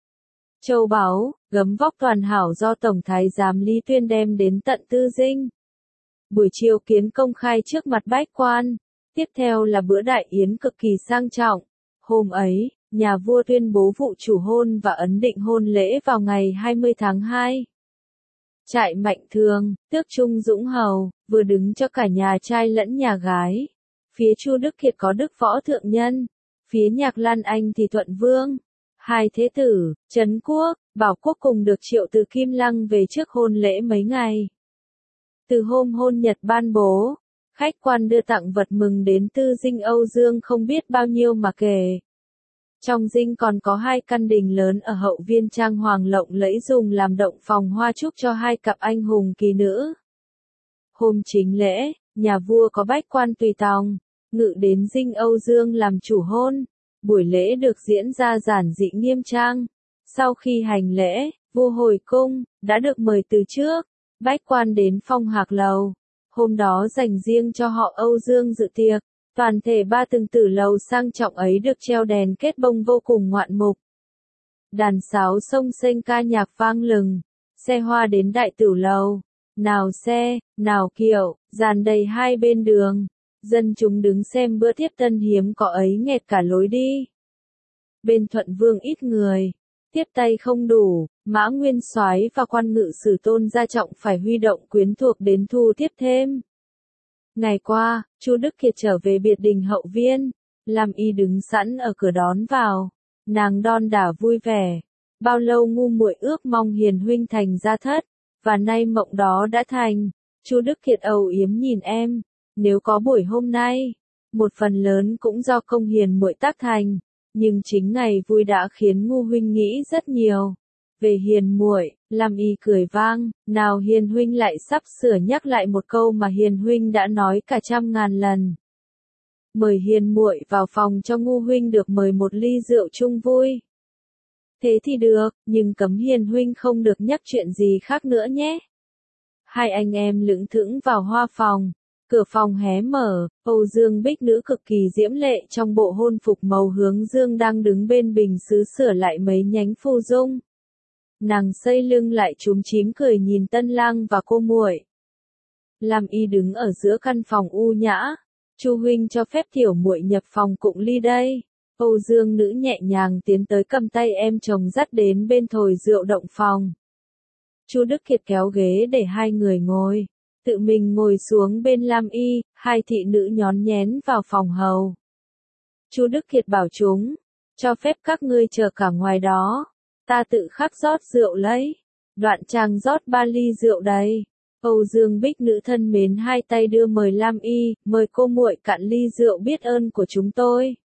châu báu, gấm vóc toàn hảo do Tổng Thái giám Lý Tuyên đem đến tận Tư Dinh. Buổi chiều kiến công khai trước mặt bách quan, tiếp theo là bữa đại yến cực kỳ sang trọng. Hôm ấy, nhà vua tuyên bố vụ chủ hôn và ấn định hôn lễ vào ngày 20 tháng 2. Trại Mạnh Thường, tước Trung Dũng Hầu, vừa đứng cho cả nhà trai lẫn nhà gái. Phía Chu Đức Kiệt có Đức Võ Thượng Nhân, phía Nhạc Lan Anh thì Thuận Vương. Hai thế tử, Trấn Quốc, Bảo Quốc cùng được triệu từ Kim Lăng về trước hôn lễ mấy ngày. Từ hôm hôn nhật ban bố, khách quan đưa tặng vật mừng đến tư dinh Âu Dương không biết bao nhiêu mà kể. Trong dinh còn có 2 căn đình lớn ở hậu viên trang hoàng lộng lẫy dùng làm động phòng hoa chúc cho 2 cặp anh hùng kỳ nữ. Hôm chính lễ, nhà vua có bách quan tùy tòng, ngự đến dinh Âu Dương làm chủ hôn. Buổi lễ được diễn ra giản dị nghiêm trang. Sau khi hành lễ, vua hồi cung, đã được mời từ trước. Bách quan đến phong Hạc Lầu. Hôm đó dành riêng cho họ Âu Dương dự tiệc. Toàn thể 3 tầng tử lầu sang trọng ấy được treo đèn kết bông vô cùng ngoạn mục. Đàn sáo sông sênh ca nhạc vang lừng. Xe hoa đến đại tử lầu. Nào xe, nào kiệu, dàn đầy hai bên đường. Dân chúng đứng xem bữa tiếp tân hiếm có ấy nghẹt cả lối đi. Bên Thuận Vương ít người, tiếp tay không đủ, Mã Nguyên Soái và quan ngự sử Tôn Gia Trọng phải huy động quyến thuộc đến thu tiếp thêm. Ngày qua, Chu Đức Kiệt trở về biệt đình hậu viên, Lam Y đứng sẵn ở cửa đón vào, nàng đon đả vui vẻ. Bao lâu ngu muội ước mong hiền huynh thành gia thất, và nay mộng đó đã thành. Chu Đức Kiệt âu yếm nhìn em. Nếu có buổi hôm nay, một phần lớn cũng do công hiền muội tác thành, nhưng chính ngày vui đã khiến ngu huynh nghĩ rất nhiều. Về hiền muội, Lam Y cười vang, nào hiền huynh lại sắp sửa nhắc lại một câu mà hiền huynh đã nói cả trăm ngàn lần. Mời hiền muội vào phòng cho ngu huynh được mời một ly rượu chung vui. Thế thì được, nhưng cấm hiền huynh không được nhắc chuyện gì khác nữa nhé. Hai anh em lững thững vào hoa phòng. Cửa phòng hé mở, Âu Dương Bích nữ cực kỳ diễm lệ trong bộ hôn phục màu hướng dương đang đứng bên bình sứ sửa lại mấy nhánh phù dung. Nàng xây lưng lại chúm chím cười nhìn tân lang và cô muội. Lam Y đứng ở giữa căn phòng u nhã. Chu huynh cho phép tiểu muội nhập phòng cụng ly đây. Âu Dương nữ nhẹ nhàng tiến tới cầm tay em chồng dắt đến bên thồi rượu động phòng. Chu Đức Kiệt kéo ghế để hai người ngồi. Tự mình ngồi xuống bên Lam Y, hai thị nữ nhón nhén vào phòng hầu. Chu Đức Kiệt bảo chúng, cho phép các ngươi chờ cả ngoài đó. Ta tự khắc rót rượu lấy. Đoạn chàng rót 3 ly rượu đầy. Âu Dương Bích nữ thân mến hai tay đưa mời Lam Y, mời cô muội cạn ly rượu biết ơn của chúng tôi.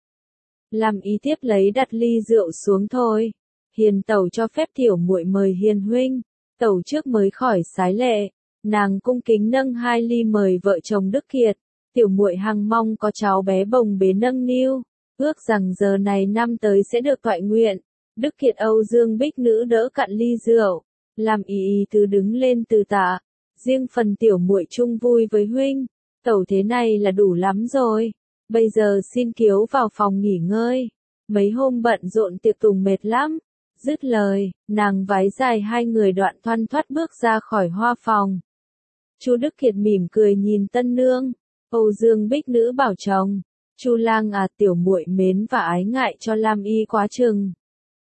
Lam Y tiếp lấy đặt ly rượu xuống thôi. Hiền tẩu cho phép tiểu muội mời hiền huynh. Tẩu trước mới khỏi sái lệ. Nàng cung kính nâng 2 ly mời vợ chồng Đức Kiệt. Tiểu muội hằng mong có cháu bé bồng bế nâng niu, ước rằng giờ này năm tới sẽ được toại nguyện. Đức Kiệt Âu Dương Bích nữ đỡ cạn ly rượu, Lam Y từ đứng lên từ tạ. Riêng phần tiểu muội chung vui với huynh, tẩu thế này là đủ lắm rồi. Bây giờ xin kiếu vào phòng nghỉ ngơi. Mấy hôm bận rộn tiệc tùng mệt lắm. Dứt lời, nàng váy dài hai người đoạn thoăn thoắt bước ra khỏi hoa phòng. Chu Đức Kiệt mỉm cười nhìn tân nương. Âu Dương Bích nữ bảo chồng, Chu lang à, tiểu muội mến và ái ngại cho Lam Y quá chừng.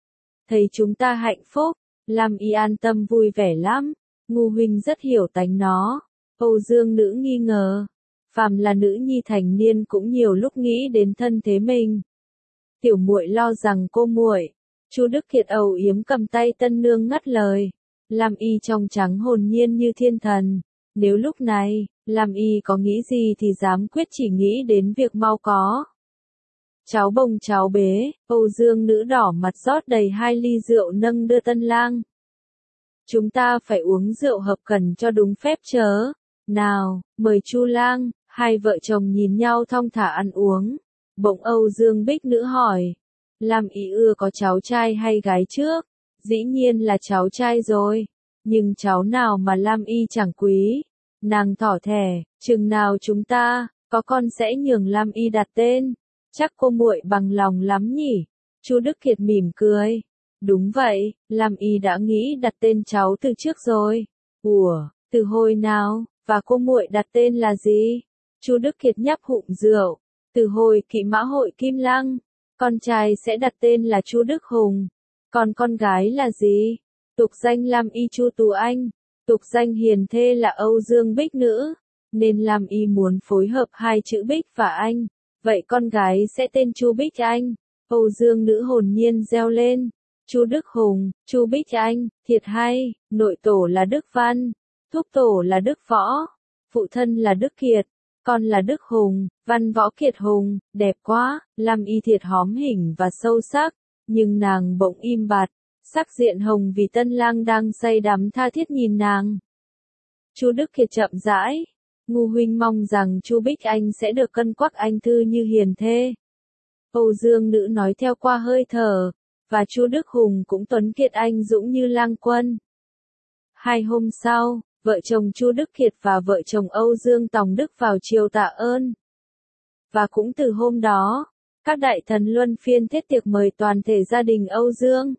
Thấy chúng ta hạnh phúc, Lam Y an tâm vui vẻ lắm. Ngu huynh rất hiểu tánh nó. Âu Dương nữ nghi ngờ, phàm là nữ nhi thành niên cũng nhiều lúc nghĩ đến thân thế mình. Tiểu muội lo rằng cô muội. Chu Đức Kiệt âu yếm cầm tay tân nương ngắt lời. Lam Y trong trắng hồn nhiên như thiên thần. Nếu lúc này, Lam Y có nghĩ gì thì dám quyết chỉ nghĩ đến việc mau có. Cháu bồng cháu bế, Âu Dương nữ đỏ mặt rót đầy 2 ly rượu nâng đưa tân lang. Chúng ta phải uống rượu hợp cần cho đúng phép chớ. Nào, mời Chu lang. Hai vợ chồng nhìn nhau thong thả ăn uống. Bỗng Âu Dương Bích nữ hỏi. Lam Y ưa có cháu trai hay gái trước? Dĩ nhiên là cháu trai rồi. Nhưng cháu nào mà Lam Y chẳng quý. Nàng tỏ thẻ, chừng nào chúng ta có con sẽ nhường Lam Y đặt tên. Chắc cô muội bằng lòng lắm nhỉ? Chu Đức Kiệt mỉm cười. Đúng vậy, Lam Y đã nghĩ đặt tên cháu từ trước rồi. Ủa, từ hồi nào? Và cô muội đặt tên là gì? Chu Đức Kiệt nhấp hụm rượu. Từ hồi Kỵ Mã hội Kim Lăng. Con trai sẽ đặt tên là Chu Đức Hùng. Còn con gái là gì? Tục danh Lam Y Chu Tú Anh. Tục danh hiền thê là Âu Dương Bích Nữ. Nên Lam Y muốn phối hợp hai chữ Bích và Anh. Vậy con gái sẽ tên Chu Bích Anh. Âu Dương Nữ hồn nhiên reo lên. Chu Đức Hùng, Chu Bích Anh, thiệt hay, nội tổ là Đức Văn, thúc tổ là Đức Võ, phụ thân là Đức Kiệt, con là Đức Hùng, Văn Võ Kiệt Hùng, đẹp quá, Lam Y thiệt hóm hỉnh và sâu sắc, nhưng nàng bỗng im bặt, sắc diện hồng vì tân lang đang say đắm tha thiết nhìn nàng. Chu Đức Kiệt chậm rãi, Ngu huynh mong rằng Chu Bích Anh sẽ được cân quắc anh thư như hiền thê. Âu Dương Nữ nói theo qua hơi thở. Và Chu Đức Hùng cũng tuấn kiệt anh dũng như lang quân. 2 hôm sau, vợ chồng Chu Đức Kiệt và vợ chồng Âu Dương Tòng Đức vào triều tạ ơn. Và cũng từ hôm đó, các đại thần luân phiên thiết tiệc mời toàn thể gia đình Âu Dương.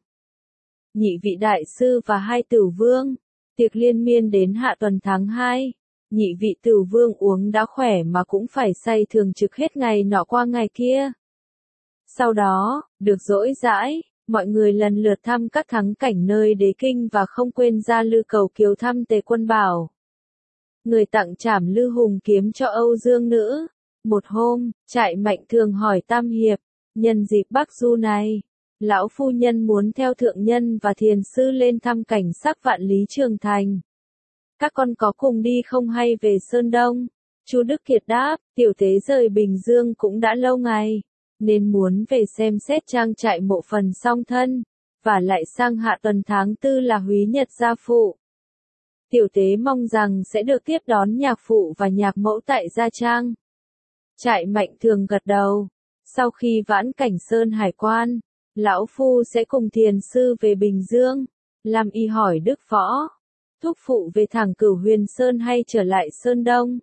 Nhị vị đại sư và 2 tửu vương, tiệc liên miên đến hạ tuần tháng 2. Nhị vị tửu vương uống đã khỏe mà cũng phải say thường trực hết ngày nọ qua ngày kia. Sau đó, được dỗi dãi, mọi người lần lượt thăm các thắng cảnh nơi đế kinh và không quên ra Lư cầu kiều thăm Tề Quân Bảo. Người tặng trảm Lư Hùng kiếm cho Âu Dương Nữ. Một hôm, Trại Mạnh Thường hỏi Tam Hiệp, nhân dịp Bắc Du này, lão phu nhân muốn theo thượng nhân và thiền sư lên thăm cảnh sắc Vạn Lý Trường Thành. Các con có cùng đi không hay về Sơn Đông? Chu Đức Kiệt đáp, tiểu tế rời Bình Dương cũng đã lâu ngày, nên muốn về xem xét trang trại mộ phần song thân, và lại sang hạ tuần tháng 4 là húy nhật gia phụ. Tiểu tế mong rằng sẽ được tiếp đón nhạc phụ và nhạc mẫu tại Gia Trang. Trại Mạnh Thường gật đầu. Sau khi vãn cảnh Sơn Hải quan, lão phu sẽ cùng thiền sư về Bình Dương. Lam Y hỏi Đức Võ, thúc phụ về thẳng Cửu Huyền Sơn hay trở lại Sơn Đông?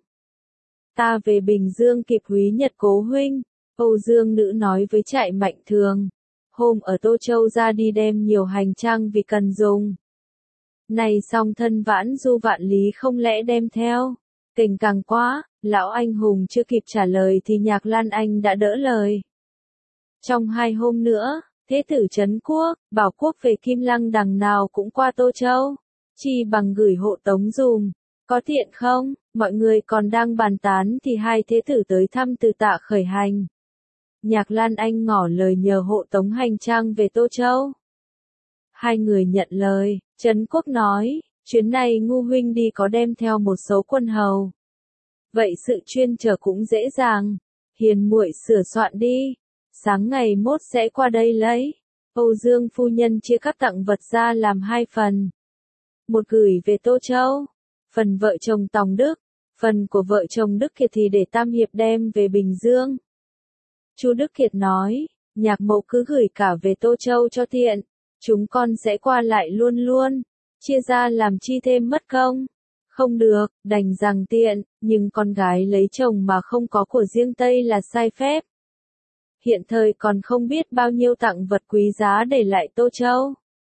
Ta về Bình Dương kịp húy nhật cố huynh. Âu Dương Nữ nói với Trại Mạnh Thường, hôm ở Tô Châu ra đi đem nhiều hành trang vì cần dùng. Này song thân Vãn Du Vạn Lý không lẽ đem theo? Kềnh càng quá, lão anh hùng chưa kịp trả lời thì Nhạc Lan Anh đã đỡ lời. Trong 2 hôm nữa, thế tử Trấn Quốc, bảo quốc về Kim Lăng đằng nào cũng qua Tô Châu. Chi bằng gửi hộ tống dùm, có tiện không? Mọi người còn đang bàn tán thì 2 thế tử tới thăm từ Tạ khởi hành. Nhạc Lan Anh ngỏ lời nhờ hộ tống hành trang về Tô Châu. 2 người nhận lời, Trấn Quốc nói, chuyến này Ngu huynh đi có đem theo một số quân hầu. Vậy sự chuyên chở cũng dễ dàng, hiền muội sửa soạn đi, sáng ngày mốt sẽ qua đây lấy. Âu Dương phu nhân chia các tặng vật ra làm 2 phần. Một gửi về Tô Châu, phần vợ chồng Tòng Đức, phần của vợ chồng Đức Kiệt thì để Tam Hiệp đem về Bình Dương. Chu Đức Kiệt nói, nhạc mẫu cứ gửi cả về Tô Châu cho tiện, chúng con sẽ qua lại luôn luôn, chia ra làm chi thêm mất công. Không được, đành rằng tiện, nhưng con gái lấy chồng mà không có của riêng Tây là sai phép. Hiện thời còn không biết bao nhiêu tặng vật quý giá để lại Tô Châu.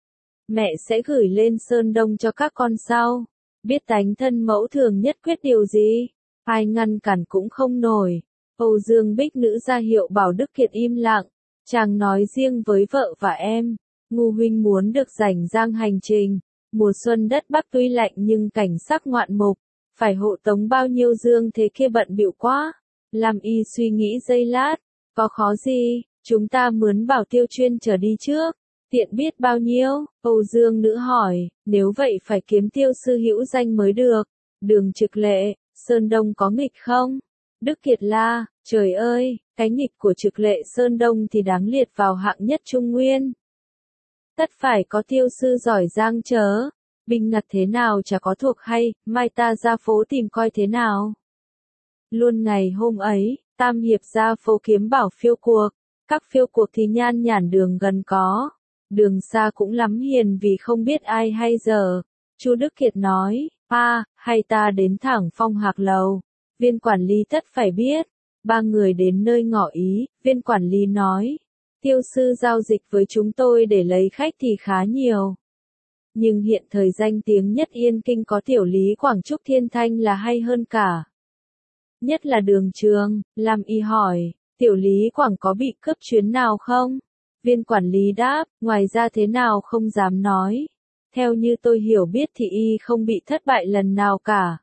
Mẹ sẽ gửi lên Sơn Đông cho các con sau. Biết tánh thân mẫu thường nhất quyết điều gì, ai ngăn cản cũng không nổi. Âu Dương Bích Nữ ra hiệu bảo Đức Kiệt im lặng. Chàng nói riêng với vợ và em, Ngu huynh muốn được rảnh rang hành trình. Mùa xuân đất Bắc tuy lạnh nhưng cảnh sắc ngoạn mục, phải hộ tống bao nhiêu dương thế kia bận bịu quá. Lam Y suy nghĩ giây lát, có khó gì, chúng ta mướn bảo Tiêu Chuyên trở đi trước, tiện biết bao nhiêu. Âu Dương Nữ hỏi, nếu vậy phải kiếm tiêu sư hữu danh mới được. Đường Trực Lệ, Sơn Đông có nghịch không? Đức Kiệt la, trời ơi, cái nghịch của Trực Lệ Sơn Đông thì đáng liệt vào hạng nhất Trung Nguyên. Tất phải có tiêu sư giỏi giang chớ, binh ngặt thế nào chả có thuộc hay, mai ta ra phố tìm coi thế nào. Luôn ngày hôm ấy, Tam Hiệp ra phố kiếm bảo phiêu cuộc, các phiêu cuộc thì nhan nhản đường gần có, đường xa cũng lắm hiền vì không biết ai hay giờ. Chu Đức Kiệt nói, hay ta đến thẳng Phong Hạc Lầu, viên quản lý tất phải biết. 3 người đến nơi ngỏ ý, viên quản lý nói, tiêu sư giao dịch với chúng tôi để lấy khách thì khá nhiều. Nhưng hiện thời danh tiếng nhất Yên Kinh có tiểu lý Quảng Trúc Thiên Thanh là hay hơn cả. Nhất là Đường Trường, Lam Y hỏi, Tiểu Lý Quảng có bị cướp chuyến nào không? Viên quản lý đáp, ngoài ra thế nào không dám nói. Theo như tôi hiểu biết thì y không bị thất bại lần nào cả.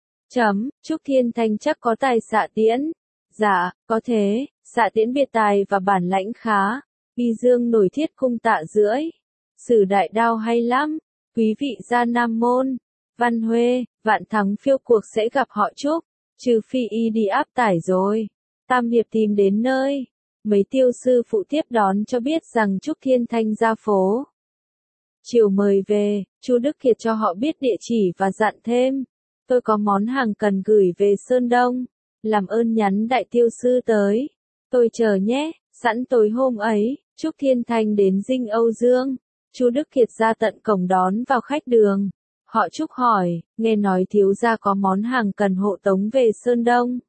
Trúc Thiên Thanh chắc có tài xạ tiễn. Dạ, có thế, xạ tiễn biệt tài và bản lãnh khá. Y dương nổi thiết cung tạ rưỡi. Sử đại đao hay lắm. Quý vị gia Nam Môn, Văn Huê, Vạn Thắng phiêu cuộc sẽ gặp họ Trúc. Trừ phi y đi áp tải rồi. Tam Hiệp tìm đến nơi. Mấy tiêu sư phụ tiếp đón cho biết rằng Trúc Thiên Thanh ra phố. Chiều mời về, Chu Đức Kiệt cho họ biết địa chỉ và dặn thêm. Tôi có món hàng cần gửi về Sơn Đông. Làm ơn nhắn đại tiêu sư tới. Tôi chờ nhé. Sẵn tối hôm ấy, Trúc Thiên Thanh đến dinh Âu Dương. Chu Đức Kiệt ra tận cổng đón vào khách đường. Họ Trúc hỏi, nghe nói thiếu gia có món hàng cần hộ tống về Sơn Đông.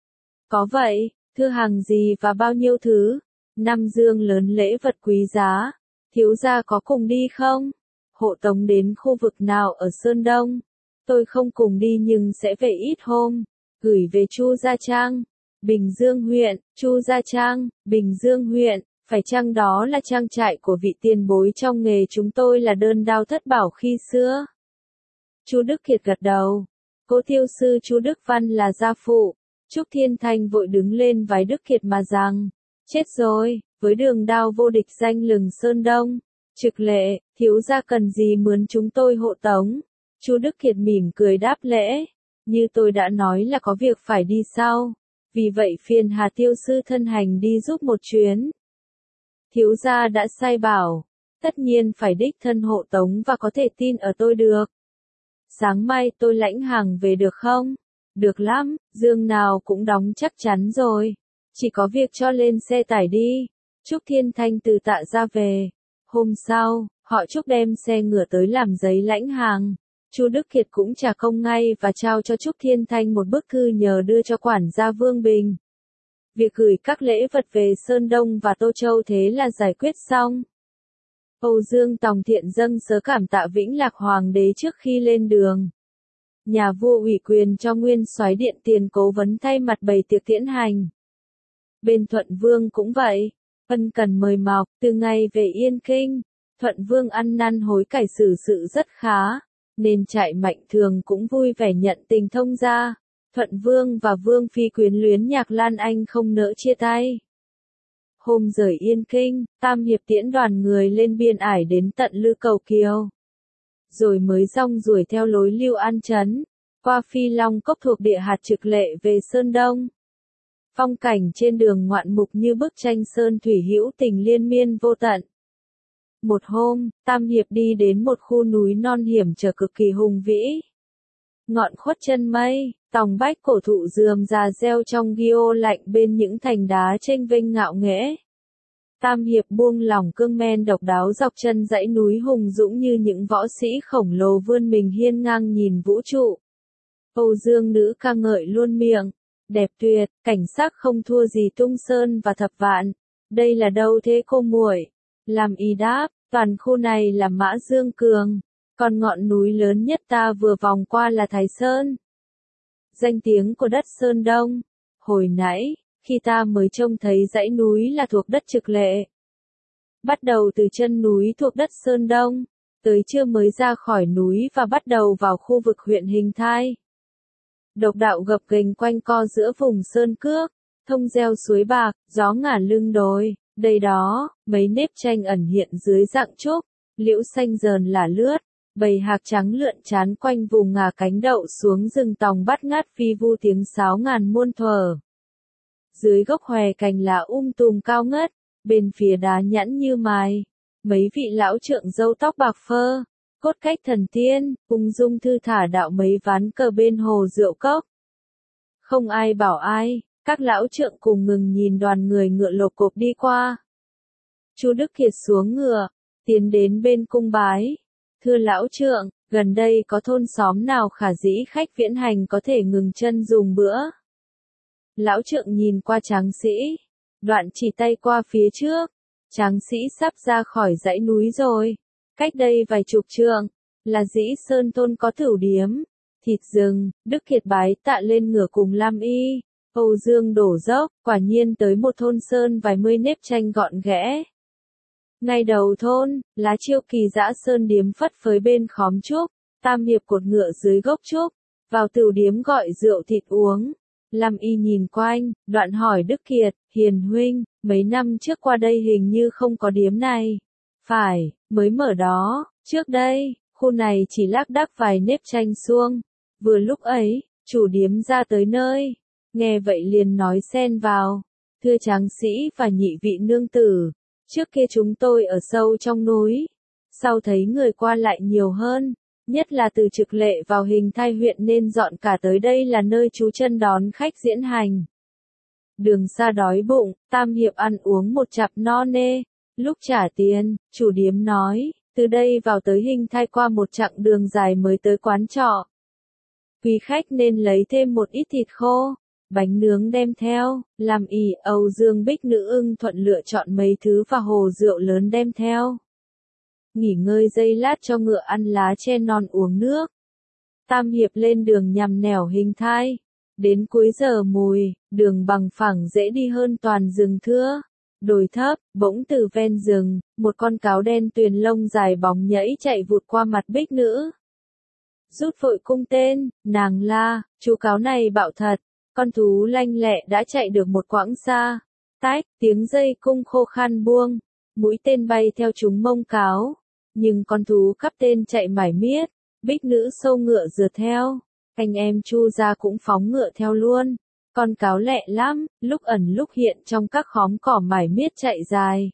Có vậy, thưa hàng gì và bao nhiêu thứ? Năm dương lớn lễ vật quý giá. Thiếu gia có cùng đi không? Hộ tống đến khu vực nào ở Sơn Đông? Tôi không cùng đi nhưng sẽ về ít hôm. Gửi về Chu Gia Trang, Bình Dương huyện. Chu Gia Trang, Bình Dương huyện. Phải chăng đó là trang trại của vị tiền bối trong nghề chúng tôi là đơn đao thất bảo khi xưa? Chu Đức Kiệt gật đầu. Cố tiêu sư Chu Đức Văn là gia phụ. Trúc Thiên Thanh vội đứng lên vái Đức Kiệt mà rằng, chết rồi, với đường đao vô địch danh lừng Sơn Đông. Trực lệ, thiếu gia cần gì mướn chúng tôi hộ tống? Chu Đức Kiệt mỉm cười đáp lễ. Như tôi đã nói là có việc phải đi sau. Vì vậy phiền Hà tiêu sư thân hành đi giúp một chuyến. Thiếu gia đã sai bảo. Tất nhiên phải đích thân hộ tống và có thể tin ở tôi được. Sáng mai tôi lãnh hàng về được không? Được lắm, giường nào cũng đóng chắc chắn rồi. Chỉ có việc cho lên xe tải đi. Trúc Thiên Thanh từ Tạ ra về. Hôm sau, họ Trúc đem xe ngựa tới làm giấy lãnh hàng. Chu Đức Kiệt cũng trả công ngay và trao cho Trúc Thiên Thanh một bức thư nhờ đưa cho quản gia Vương Bình. Việc gửi các lễ vật về Sơn Đông và Tô Châu thế là giải quyết xong. Âu Dương Tòng Thiện dâng sớ cảm tạ Vĩnh Lạc Hoàng đế trước khi lên đường. Nhà vua ủy quyền cho Nguyên Soái Điện Tiền cố vấn thay mặt bày tiệc tiễn hành. Bên Thuận Vương cũng vậy, ân cần mời mọc, từ ngày về Yên Kinh, Thuận Vương ăn năn hối cải xử sự rất khá, nên trại Mạnh Thường cũng vui vẻ nhận tình thông gia. Thuận Vương và Vương Phi quyến luyến Nhạc Lan Anh không nỡ chia tay. Hôm rời Yên Kinh, Tam Hiệp tiễn đoàn người lên biên ải đến tận Lư Cầu Kiều. Rồi mới rong ruổi theo lối Lưu An Trấn, qua Phi Long Cốc thuộc địa hạt Trực Lệ về Sơn Đông. Phong cảnh trên đường ngoạn mục như bức tranh sơn thủy hữu tình liên miên vô tận. Một hôm, Tam Hiệp đi đến một khu núi non hiểm trở cực kỳ hùng vĩ. Ngọn khuất chân mây, tòng bách cổ thụ rườm rà reo trong gio lạnh bên những thành đá chênh vênh ngạo nghễ. Tam Hiệp buông lỏng cương men độc đáo dọc chân dãy núi hùng dũng như những võ sĩ khổng lồ vươn mình hiên ngang nhìn vũ trụ. Âu Dương nữ ca ngợi luôn miệng, đẹp tuyệt, cảnh sắc không thua gì Tung Sơn và Thập Vạn. Đây là đâu thế cô muội? Làm y đáp, toàn khu này là Mã Dương Cường, còn ngọn núi lớn nhất ta vừa vòng qua là Thái Sơn. Danh tiếng của đất Sơn Đông. Hồi nãy, khi ta mới trông thấy dãy núi là thuộc đất Trực Lệ. Bắt đầu từ chân núi thuộc đất Sơn Đông, tới trưa mới ra khỏi núi và bắt đầu vào khu vực huyện Hình Thai. Độc đạo gập ghềnh quanh co giữa vùng sơn cước, thông reo suối bạc, gió ngả lưng đồi, đây đó, mấy nếp tranh ẩn hiện dưới dạng trúc, liễu xanh dờn là lướt, bầy hạc trắng lượn trán quanh vùng ngả cánh đậu xuống rừng tòng bắt ngát phi vu tiếng sáo ngàn muôn thuở. Dưới gốc hòe cành lá tùm cao ngất, bên phía đá nhẵn như mài, mấy vị lão trượng râu tóc bạc phơ, cốt cách thần tiên, ung dung thư thả đạo mấy ván cờ bên hồ rượu cốc. Không ai bảo ai, các lão trượng cùng ngừng nhìn đoàn người ngựa lộp cộp đi qua. Chu Đức Kiệt xuống ngựa, tiến đến bên cung bái. Thưa lão trượng, gần đây có thôn xóm nào khả dĩ khách viễn hành có thể ngừng chân dùng bữa? Lão trượng nhìn qua tráng sĩ, đoạn chỉ tay qua phía trước. Tráng sĩ sắp ra khỏi dãy núi rồi. Cách đây vài chục trượng, là Dĩ Sơn thôn có tửu điếm, thịt rừng. Đức Kiệt bái tạ lên ngửa cùng Lam Y. Âu Dương đổ dốc, quả nhiên tới một thôn sơn vài mươi nếp tranh gọn ghẽ. Ngay đầu thôn, lá chiêu kỳ dã sơn điếm phất phới bên khóm trúc, Tam Hiệp cột ngựa dưới gốc trúc, vào tửu điếm gọi rượu thịt uống. Lâm Y nhìn quanh, đoạn hỏi Đức Kiệt, Hiền huynh, mấy năm trước qua đây hình như không có điếm này. Phải, mới mở đó, trước đây, khu này chỉ lác đác vài nếp tranh suông. Vừa lúc ấy, chủ điếm ra tới nơi, nghe vậy liền nói xen vào, thưa tráng sĩ và nhị vị nương tử, trước kia chúng tôi ở sâu trong núi, sau thấy người qua lại nhiều hơn, nhất là từ Trực Lệ vào Hình Thai huyện nên dọn cả tới đây là nơi trú chân đón khách diễn hành. Đường xa đói bụng, Tam Hiệp ăn uống một chặp no nê, lúc trả tiền, chủ điếm nói, từ đây vào tới Hình Thai qua một chặng đường dài mới tới quán trọ. Quý khách nên lấy thêm một ít thịt khô, bánh nướng đem theo, làm ỉ Âu Dương Bích Nữ ưng thuận lựa chọn mấy thứ và hồ rượu lớn đem theo. Nghỉ ngơi giây lát cho ngựa ăn lá che non uống nước. Tam Hiệp lên đường nhằm nẻo Hình Thai. Đến cuối giờ mùi, đường bằng phẳng dễ đi hơn toàn rừng thưa. Đồi thấp, bỗng từ ven rừng, một con cáo đen tuyền lông dài bóng nhẫy chạy vụt qua mặt Bích Nữ. Rút vội cung tên, nàng la, chú cáo này bạo thật, con thú lanh lẹ đã chạy được một quãng xa. Tách, tiếng dây cung khô khan buông, mũi tên bay theo chúng mông cáo. Nhưng con thú cắp tên chạy mải miết, Bích Nữ sâu ngựa rượt theo, anh em Chu gia cũng phóng ngựa theo luôn. Con cáo lẹ lắm, lúc ẩn lúc hiện trong các khóm cỏ mải miết chạy dài.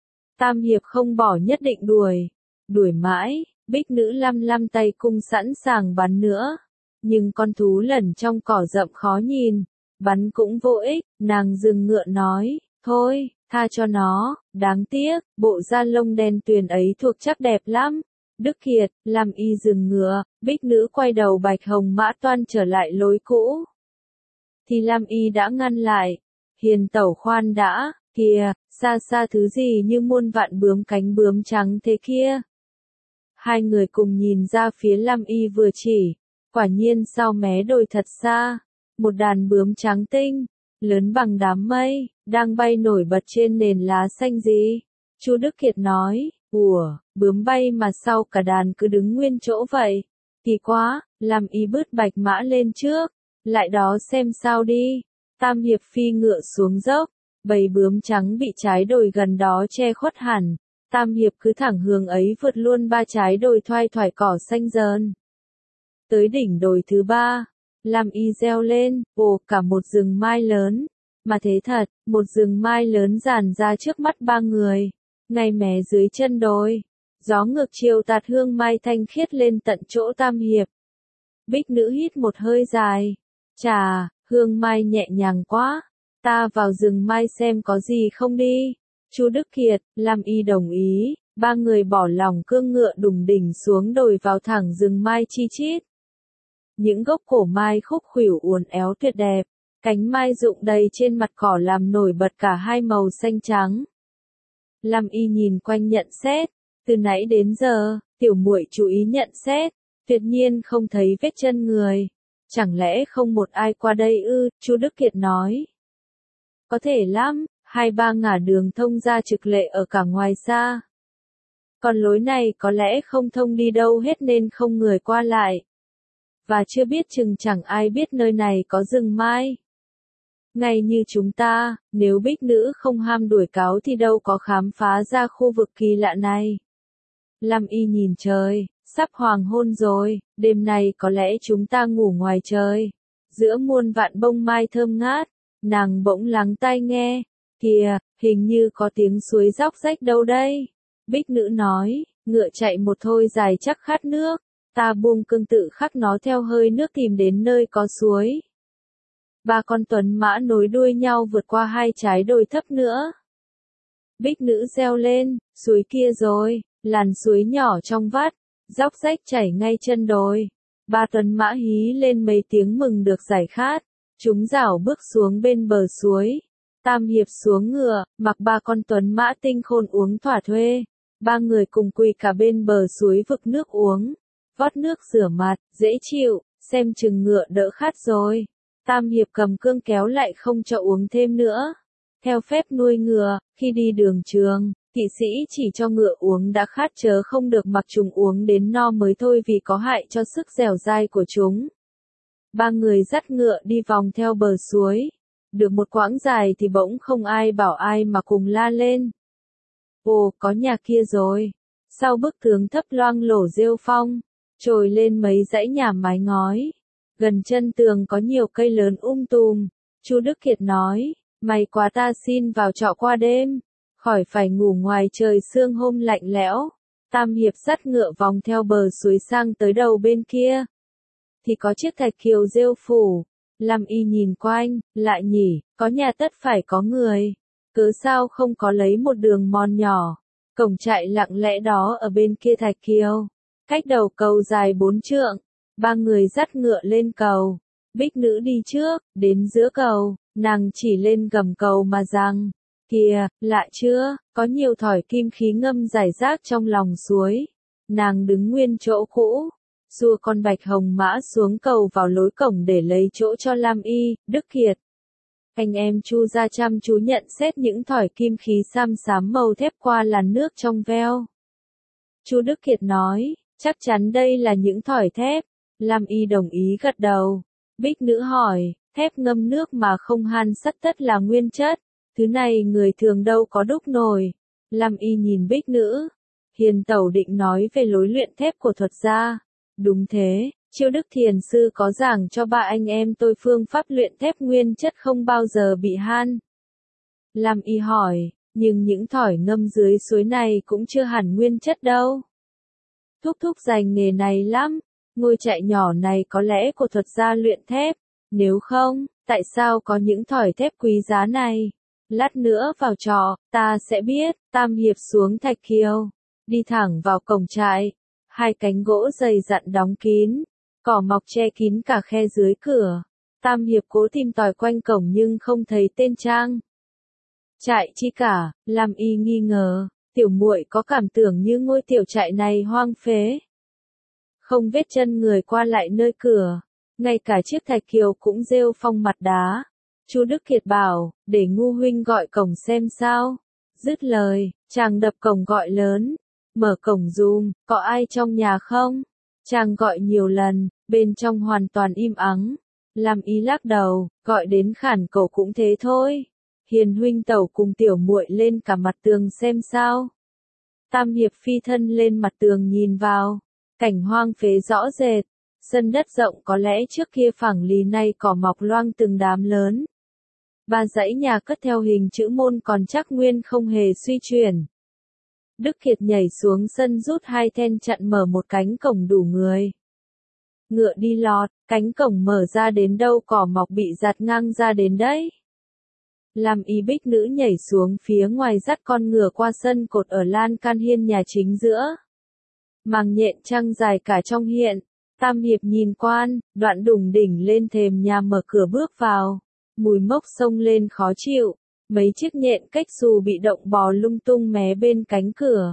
Tam Hiệp không bỏ nhất định đuổi mãi, Bích Nữ lăm lăm tay cung sẵn sàng bắn nữa. Nhưng con thú lẩn trong cỏ rậm khó nhìn, bắn cũng vô ích, nàng dừng ngựa nói, thôi, tha cho nó, đáng tiếc, bộ da lông đen tuyền ấy thuộc chắc đẹp lắm. Đức Kiệt, làm y dừng ngựa, Bích Nữ quay đầu bạch hồng mã toan trở lại lối cũ. Thì Lam Y đã ngăn lại, Hiền tẩu khoan đã, kìa, xa xa thứ gì như muôn vạn bướm cánh bướm trắng thế kia. Hai người cùng nhìn ra phía Lam Y vừa chỉ, quả nhiên sau mé đồi thật xa, một đàn bướm trắng tinh, lớn bằng đám mây, đang bay nổi bật trên nền lá xanh gì. Chu Đức Kiệt nói, ủa, bướm bay mà sau cả đàn cứ đứng nguyên chỗ vậy. Kỳ quá, Lam Y bứt bạch mã lên trước, lại đó xem sao đi. Tam Hiệp phi ngựa xuống dốc, bầy bướm trắng bị trái đồi gần đó che khuất hẳn. Tam Hiệp cứ thẳng hướng ấy vượt luôn ba trái đồi thoai thoải cỏ xanh dờn. Tới đỉnh đồi thứ ba, Lam Y reo lên, ồ cả một rừng mai lớn. Mà thế thật, một rừng mai lớn dàn ra trước mắt ba người. Ngay mé dưới chân đồi, gió ngược chiều tạt hương mai thanh khiết lên tận chỗ Tam Hiệp. Bích Nữ hít một hơi dài. Chà, hương mai nhẹ nhàng quá. Ta vào rừng mai xem có gì không đi. Chu Đức Kiệt, Lam Y đồng ý. Ba người bỏ lòng cương ngựa đùng đỉnh xuống đồi vào thẳng rừng mai chi chít. Những gốc cổ mai khúc khuỷu uốn éo tuyệt đẹp. Cánh mai rụng đầy trên mặt cỏ làm nổi bật cả hai màu xanh trắng. Lam Y nhìn quanh nhận xét, từ nãy đến giờ, tiểu muội chú ý nhận xét, tuyệt nhiên không thấy vết chân người. Chẳng lẽ không một ai qua đây ư? Chu Đức Kiệt nói. Có thể lắm, 2-3 ngả đường thông ra Trực Lệ ở cả ngoài xa. Còn lối này có lẽ không thông đi đâu hết nên không người qua lại. Và chưa biết chừng chẳng ai biết nơi này có rừng mai. Ngay như chúng ta, nếu Bích Nữ không ham đuổi cáo thì đâu có khám phá ra khu vực kỳ lạ này. Lam Y nhìn trời, sắp hoàng hôn rồi, đêm nay có lẽ chúng ta ngủ ngoài trời. Giữa muôn vạn bông mai thơm ngát, nàng bỗng lắng tai nghe, kìa, hình như có tiếng suối róc rách đâu đây. Bích Nữ nói, ngựa chạy một thôi dài chắc khát nước, ta buông cương tự khắc nó theo hơi nước tìm đến nơi có suối. Ba con tuấn mã nối đuôi nhau vượt qua hai trái đồi thấp nữa. Bích Nữ reo lên, suối kia rồi, làn suối nhỏ trong vắt, róc rách chảy ngay chân đồi. Ba tuấn mã hí lên mấy tiếng mừng được giải khát, chúng rảo bước xuống bên bờ suối. Tam Hiệp xuống ngựa, mặc ba con tuấn mã tinh khôn uống thỏa thuê. Ba người cùng quỳ cả bên bờ suối vực nước uống, vót nước rửa mặt, dễ chịu, xem chừng ngựa đỡ khát rồi. Tam Hiệp cầm cương kéo lại không cho uống thêm nữa. Theo phép nuôi ngựa, khi đi đường trường, kỵ sĩ chỉ cho ngựa uống đã khát chớ không được mặc chúng uống đến no mới thôi vì có hại cho sức dẻo dai của chúng. Ba người dắt ngựa đi vòng theo bờ suối. Được một quãng dài thì bỗng không ai bảo ai mà cùng la lên. Ồ, có nhà kia rồi. Sau bức tường thấp loang lổ rêu phong, trồi lên mấy dãy nhà mái ngói. Gần chân tường có nhiều cây lớn tùm. Chu Đức Kiệt nói, may quá ta xin vào trọ qua đêm, khỏi phải ngủ ngoài trời sương hôm lạnh lẽo. Tam Hiệp dắt ngựa vòng theo bờ suối sang tới đầu bên kia. Thì có chiếc thạch kiều rêu phủ. Lam Y nhìn quanh, lại nhỉ, có nhà tất phải có người. Cớ sao không có lấy một đường mòn nhỏ. Cổng trại lặng lẽ đó ở bên kia thạch kiều. Cách đầu cầu dài 4 trượng. Ba người dắt ngựa lên cầu. Bích Nữ đi trước, đến giữa cầu, nàng chỉ lên gầm cầu mà rằng, kìa, lạ chưa, có nhiều thỏi kim khí ngâm rải rác trong lòng suối. Nàng đứng nguyên chỗ cũ, xua con bạch hồng mã xuống cầu vào lối cổng để lấy chỗ cho Lam Y, Đức Kiệt. Anh em Chu ra chăm chú nhận xét những thỏi kim khí xám xám màu thép qua làn nước trong veo. Chu Đức Kiệt nói, chắc chắn đây là những thỏi thép. Lam Y đồng ý gật đầu. Bích Nữ hỏi, thép ngâm nước mà không han sắt tất là nguyên chất. Thứ này người thường đâu có đúc nổi. Lam Y nhìn Bích Nữ. Hiền tẩu định nói về lối luyện thép của thuật gia. Đúng thế, Chiêu Đức Thiền Sư có giảng cho ba anh em tôi phương pháp luyện thép nguyên chất không bao giờ bị han. Lam Y hỏi, nhưng những thỏi ngâm dưới suối này cũng chưa hẳn nguyên chất đâu. Thúc thúc dành nghề này lắm. Ngôi trại nhỏ này có lẽ của thuật gia luyện thép. Nếu không, tại sao có những thỏi thép quý giá này? Lát nữa vào trọ, ta sẽ biết. Tam Hiệp xuống thạch kiều, đi thẳng vào cổng trại. Hai cánh gỗ dày dặn đóng kín, cỏ mọc che kín cả khe dưới cửa. Tam Hiệp cố tìm tòi quanh cổng nhưng không thấy tên trang trại chi cả. Lam Y nghi ngờ, tiểu muội có cảm tưởng như ngôi tiểu trại này hoang phế. Không vết chân người qua lại nơi cửa, ngay cả chiếc thạch kiều cũng rêu phong mặt đá. Chu Đức Kiệt bảo, để Ngu huynh gọi cổng xem sao. Dứt lời, chàng đập cổng gọi lớn, mở cổng dùm, có ai trong nhà không? Chàng gọi nhiều lần, bên trong hoàn toàn im ắng. Lam Y lắc đầu, gọi đến khản cổ cũng thế thôi. Hiền huynh tẩu cùng tiểu muội lên cả mặt tường xem sao. Tam Hiệp phi thân lên mặt tường nhìn vào. Cảnh hoang phế rõ rệt, sân đất rộng có lẽ trước kia phẳng lì nay cỏ mọc loang từng đám lớn. Ba dãy nhà cất theo hình chữ môn còn chắc nguyên không hề suy chuyển. Đức Kiệt nhảy xuống sân rút hai then chặn mở một cánh cổng đủ người. Ngựa đi lọt, cánh cổng mở ra đến đâu cỏ mọc bị giạt ngang ra đến đấy. Lam Y Bích Nữ nhảy xuống phía ngoài dắt con ngựa qua sân cột ở lan can hiên nhà chính giữa. Màng nhện trăng dài cả trong hiện. Tam Hiệp nhìn quan, đoạn đủng đỉnh lên thềm nhà mở cửa bước vào. Mùi mốc xông lên khó chịu. Mấy chiếc nhện cách xù bị động bò lung tung mé bên cánh cửa.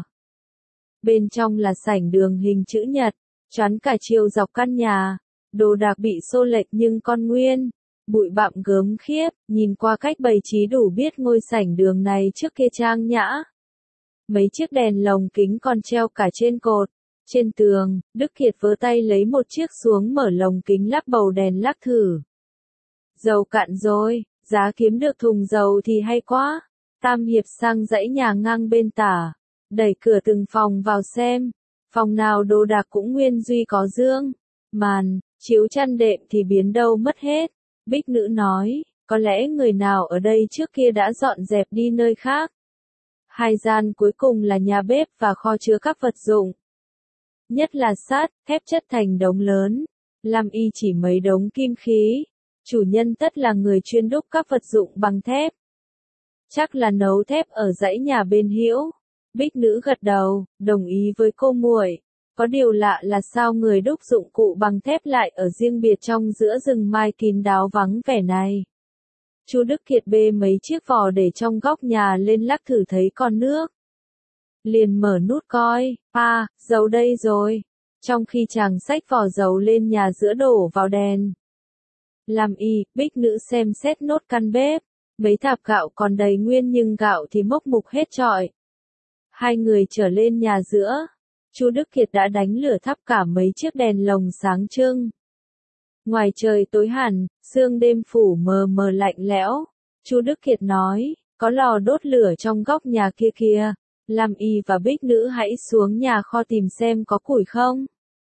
Bên trong là sảnh đường hình chữ nhật, choán cả chiều dọc căn nhà. Đồ đạc bị xô lệch nhưng con nguyên. Bụi bặm gớm khiếp, nhìn qua cách bày trí đủ biết ngôi sảnh đường này trước kia trang nhã. Mấy chiếc đèn lồng kính còn treo cả trên cột. Trên tường, Đức Kiệt vớ tay lấy một chiếc xuống mở lồng kính lắp bầu đèn lắc thử. Dầu cạn rồi, giá kiếm được thùng dầu thì hay quá. Tam Hiệp sang dãy nhà ngang bên tả, đẩy cửa từng phòng vào xem. Phòng nào đồ đạc cũng nguyên duy có giường, màn, chiếu chăn đệm thì biến đâu mất hết. Bích Nữ nói, có lẽ người nào ở đây trước kia đã dọn dẹp đi nơi khác. Hai gian cuối cùng là nhà bếp và kho chứa các vật dụng. Nhất là sắt, thép chất thành đống lớn. Lam Y chỉ mấy đống kim khí. Chủ nhân tất là người chuyên đúc các vật dụng bằng thép. Chắc là nấu thép ở dãy nhà bên hữu. Bích Nữ gật đầu, đồng ý với cô muội. Có điều lạ là sao người đúc dụng cụ bằng thép lại ở riêng biệt trong giữa rừng mai kín đáo vắng vẻ này. Chu Đức Kiệt bê mấy chiếc vò để trong góc nhà lên lắc thử thấy con nước. Liền mở nút coi, dầu đây rồi. Trong khi chàng xách vò dầu lên nhà giữa đổ vào đèn. Lam Y, Bích Nữ xem xét nốt căn bếp. Mấy thạp gạo còn đầy nguyên nhưng gạo thì mốc mục hết trọi. Hai người trở lên nhà giữa. Chu Đức Kiệt đã đánh lửa thắp cả mấy chiếc đèn lồng sáng trưng. Ngoài trời tối hẳn, sương đêm phủ mờ mờ lạnh lẽo. Chu Đức Kiệt nói, có lò đốt lửa trong góc nhà kia kìa. Lam Y và Bích Nữ hãy xuống nhà kho tìm xem có củi không.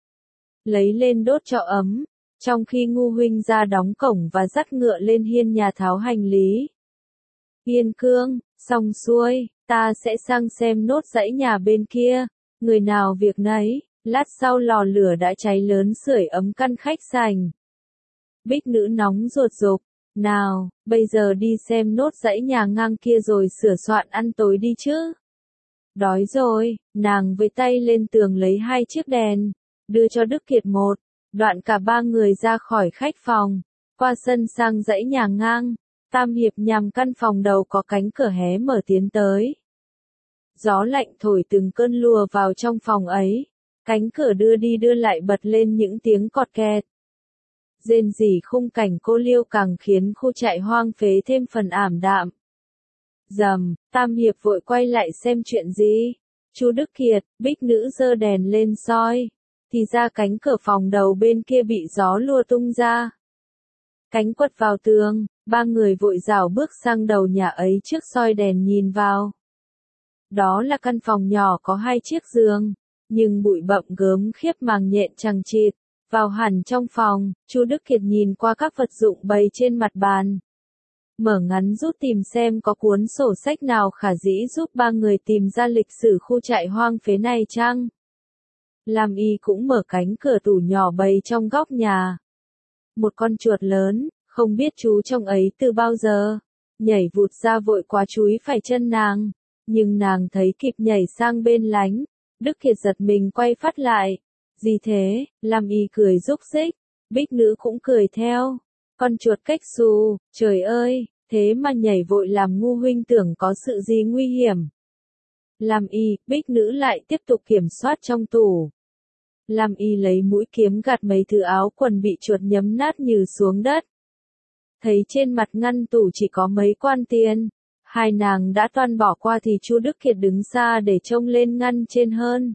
Lấy lên đốt cho ấm. Trong khi Ngu huynh ra đóng cổng và dắt ngựa lên hiên nhà tháo hành lý. Yên Cương, xong xuôi, ta sẽ sang xem nốt dãy nhà bên kia. Người nào việc nấy, lát sau lò lửa đã cháy lớn sưởi ấm căn khách sành. Bích Nữ nóng ruột rục, nào, bây giờ đi xem nốt dãy nhà ngang kia rồi sửa soạn ăn tối đi chứ. Đói rồi, nàng với tay lên tường lấy 2 chiếc đèn, đưa cho Đức Kiệt một, đoạn cả 3 người ra khỏi khách phòng, qua sân sang dãy nhà ngang. Tam Hiệp nhằm căn phòng đầu có cánh cửa hé mở tiến tới. Gió lạnh thổi từng cơn lùa vào trong phòng ấy, cánh cửa đưa đi đưa lại bật lên những tiếng cọt kẹt. Rên rỉ khung cảnh cô liêu càng khiến khu trại hoang phế thêm phần ảm đạm. Rầm, Tam Hiệp vội quay lại xem chuyện gì. Chu Đức Kiệt, Bích Nữ giơ đèn lên soi, thì ra cánh cửa phòng đầu bên kia bị gió lùa tung ra. Cánh quật vào tường, 3 người vội rảo bước sang đầu nhà ấy trước soi đèn nhìn vào. Đó là căn phòng nhỏ có 2 chiếc giường, nhưng bụi bặm gớm khiếp màng nhện chằng chịt. Vào hẳn trong phòng, Chu Đức Kiệt nhìn qua các vật dụng bày trên mặt bàn. Mở ngắn rút tìm xem có cuốn sổ sách nào khả dĩ giúp 3 người tìm ra lịch sử khu trại hoang phế này chăng? Lam Y cũng mở cánh cửa tủ nhỏ bày trong góc nhà. Một con chuột lớn, không biết chú trong ấy từ bao giờ, nhảy vụt ra vội quá chúi phải chân nàng, nhưng nàng thấy kịp nhảy sang bên lánh. Đức Kiệt giật mình quay phát lại. Gì thế? Lam Y cười rúc rích, Bích Nữ cũng cười theo. Con chuột cách xù, trời ơi, thế mà nhảy vội làm Ngu huynh tưởng có sự gì nguy hiểm. Lam Y, Bích Nữ lại tiếp tục kiểm soát trong tủ. Lam Y lấy mũi kiếm gạt mấy thứ áo quần bị chuột nhấm nát nhừ xuống đất. Thấy trên mặt ngăn tủ chỉ có mấy quan tiền, hai nàng đã toan bỏ qua thì Chu Đức Kiệt đứng xa để trông lên ngăn trên hơn.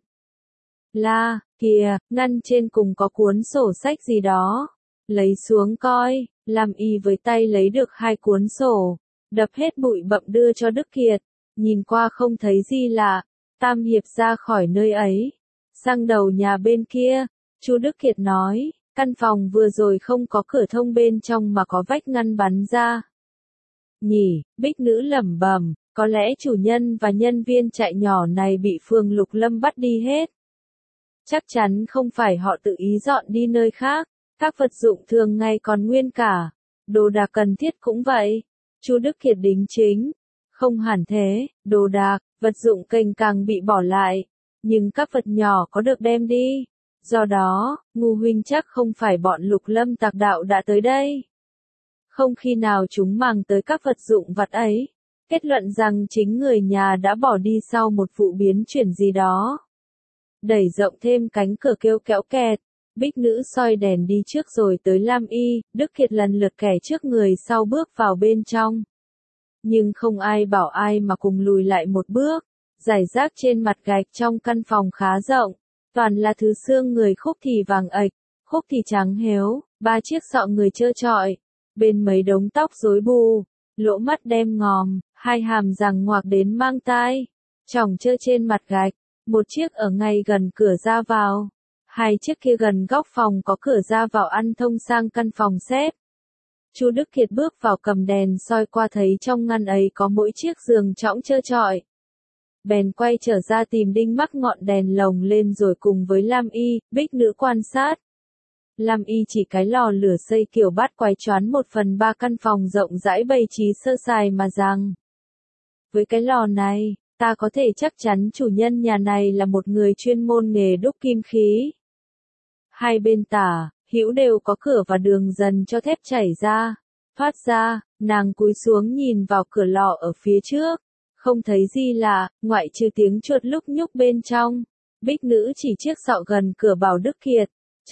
La, kìa, ngăn trên cùng có cuốn sổ sách gì đó. Lấy xuống coi, Lam Y với tay lấy được 2 cuốn sổ, đập hết bụi bặm đưa cho Đức Kiệt. Nhìn qua không thấy gì lạ, Tam Hiệp ra khỏi nơi ấy. Sang đầu nhà bên kia, Chu Đức Kiệt nói, căn phòng vừa rồi không có cửa thông bên trong mà có vách ngăn bắn ra. Nhỉ, Bích Nữ lẩm bẩm, có lẽ chủ nhân và nhân viên trại nhỏ này bị phường Lục Lâm bắt đi hết. Chắc chắn không phải họ tự ý dọn đi nơi khác, các vật dụng thường ngày còn nguyên cả, đồ đạc cần thiết cũng vậy. Chu Đức Kiệt đính chính, không hẳn thế, đồ đạc, vật dụng kềnh càng bị bỏ lại, nhưng các vật nhỏ có được đem đi. Do đó, Ngu huynh chắc không phải bọn Lục Lâm tạc đạo đã tới đây. Không khi nào chúng mang tới các vật dụng vặt ấy, kết luận rằng chính người nhà đã bỏ đi sau một vụ biến chuyển gì đó. Đẩy rộng thêm cánh cửa kêu kéo kẹt, Bích Nữ soi đèn đi trước rồi tới Lam Y, Đức Kiệt lần lượt kẻ trước người sau bước vào bên trong. Nhưng không ai bảo ai mà cùng lùi lại một bước, rải rác trên mặt gạch trong căn phòng khá rộng, toàn là thứ xương người khúc thì vàng ạch, khúc thì trắng héo, 3 chiếc sọ người trơ trọi, bên mấy đống tóc rối bù, lỗ mắt đem ngòm, 2 hàm răng ngoạc đến mang tai, chỏng trơ trên mặt gạch. Một chiếc ở ngay gần cửa ra vào, 2 chiếc kia gần góc phòng có cửa ra vào ăn thông sang căn phòng xếp. Chu Đức Kiệt bước vào cầm đèn soi qua thấy trong ngăn ấy có mỗi chiếc giường trõng trơ trọi. Bèn quay trở ra tìm đinh mắc ngọn đèn lồng lên rồi cùng với Lam Y, Bích Nữ quan sát. Lam Y chỉ cái lò lửa xây kiểu bát quái choán 1/3 căn phòng rộng rãi bày trí sơ sài mà rằng. Với cái lò này, ta có thể chắc chắn chủ nhân nhà này là một người chuyên môn nghề đúc kim khí. Hai bên tả, hữu đều có cửa và đường dần cho thép chảy ra, thoát ra, nàng cúi xuống nhìn vào cửa lò ở phía trước, không thấy gì lạ, ngoại trừ tiếng chuột lúc nhúc bên trong. Bích Nữ chỉ chiếc sọ gần cửa bảo Đức Kiệt,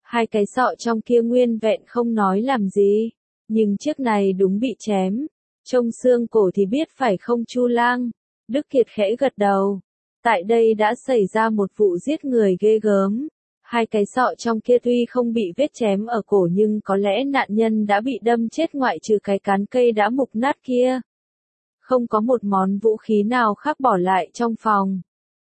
Hai cái sọ trong kia nguyên vẹn không nói làm gì, nhưng chiếc này đúng bị chém. Trông xương cổ thì biết phải không Chu Lang? Đức Kiệt khẽ gật đầu. Tại đây đã xảy ra một vụ giết người ghê gớm. Hai cái sọ trong kia tuy không bị vết chém ở cổ nhưng có lẽ nạn nhân đã bị đâm chết ngoại trừ cái cán cây đã mục nát kia. Không có một món vũ khí nào khác bỏ lại trong phòng.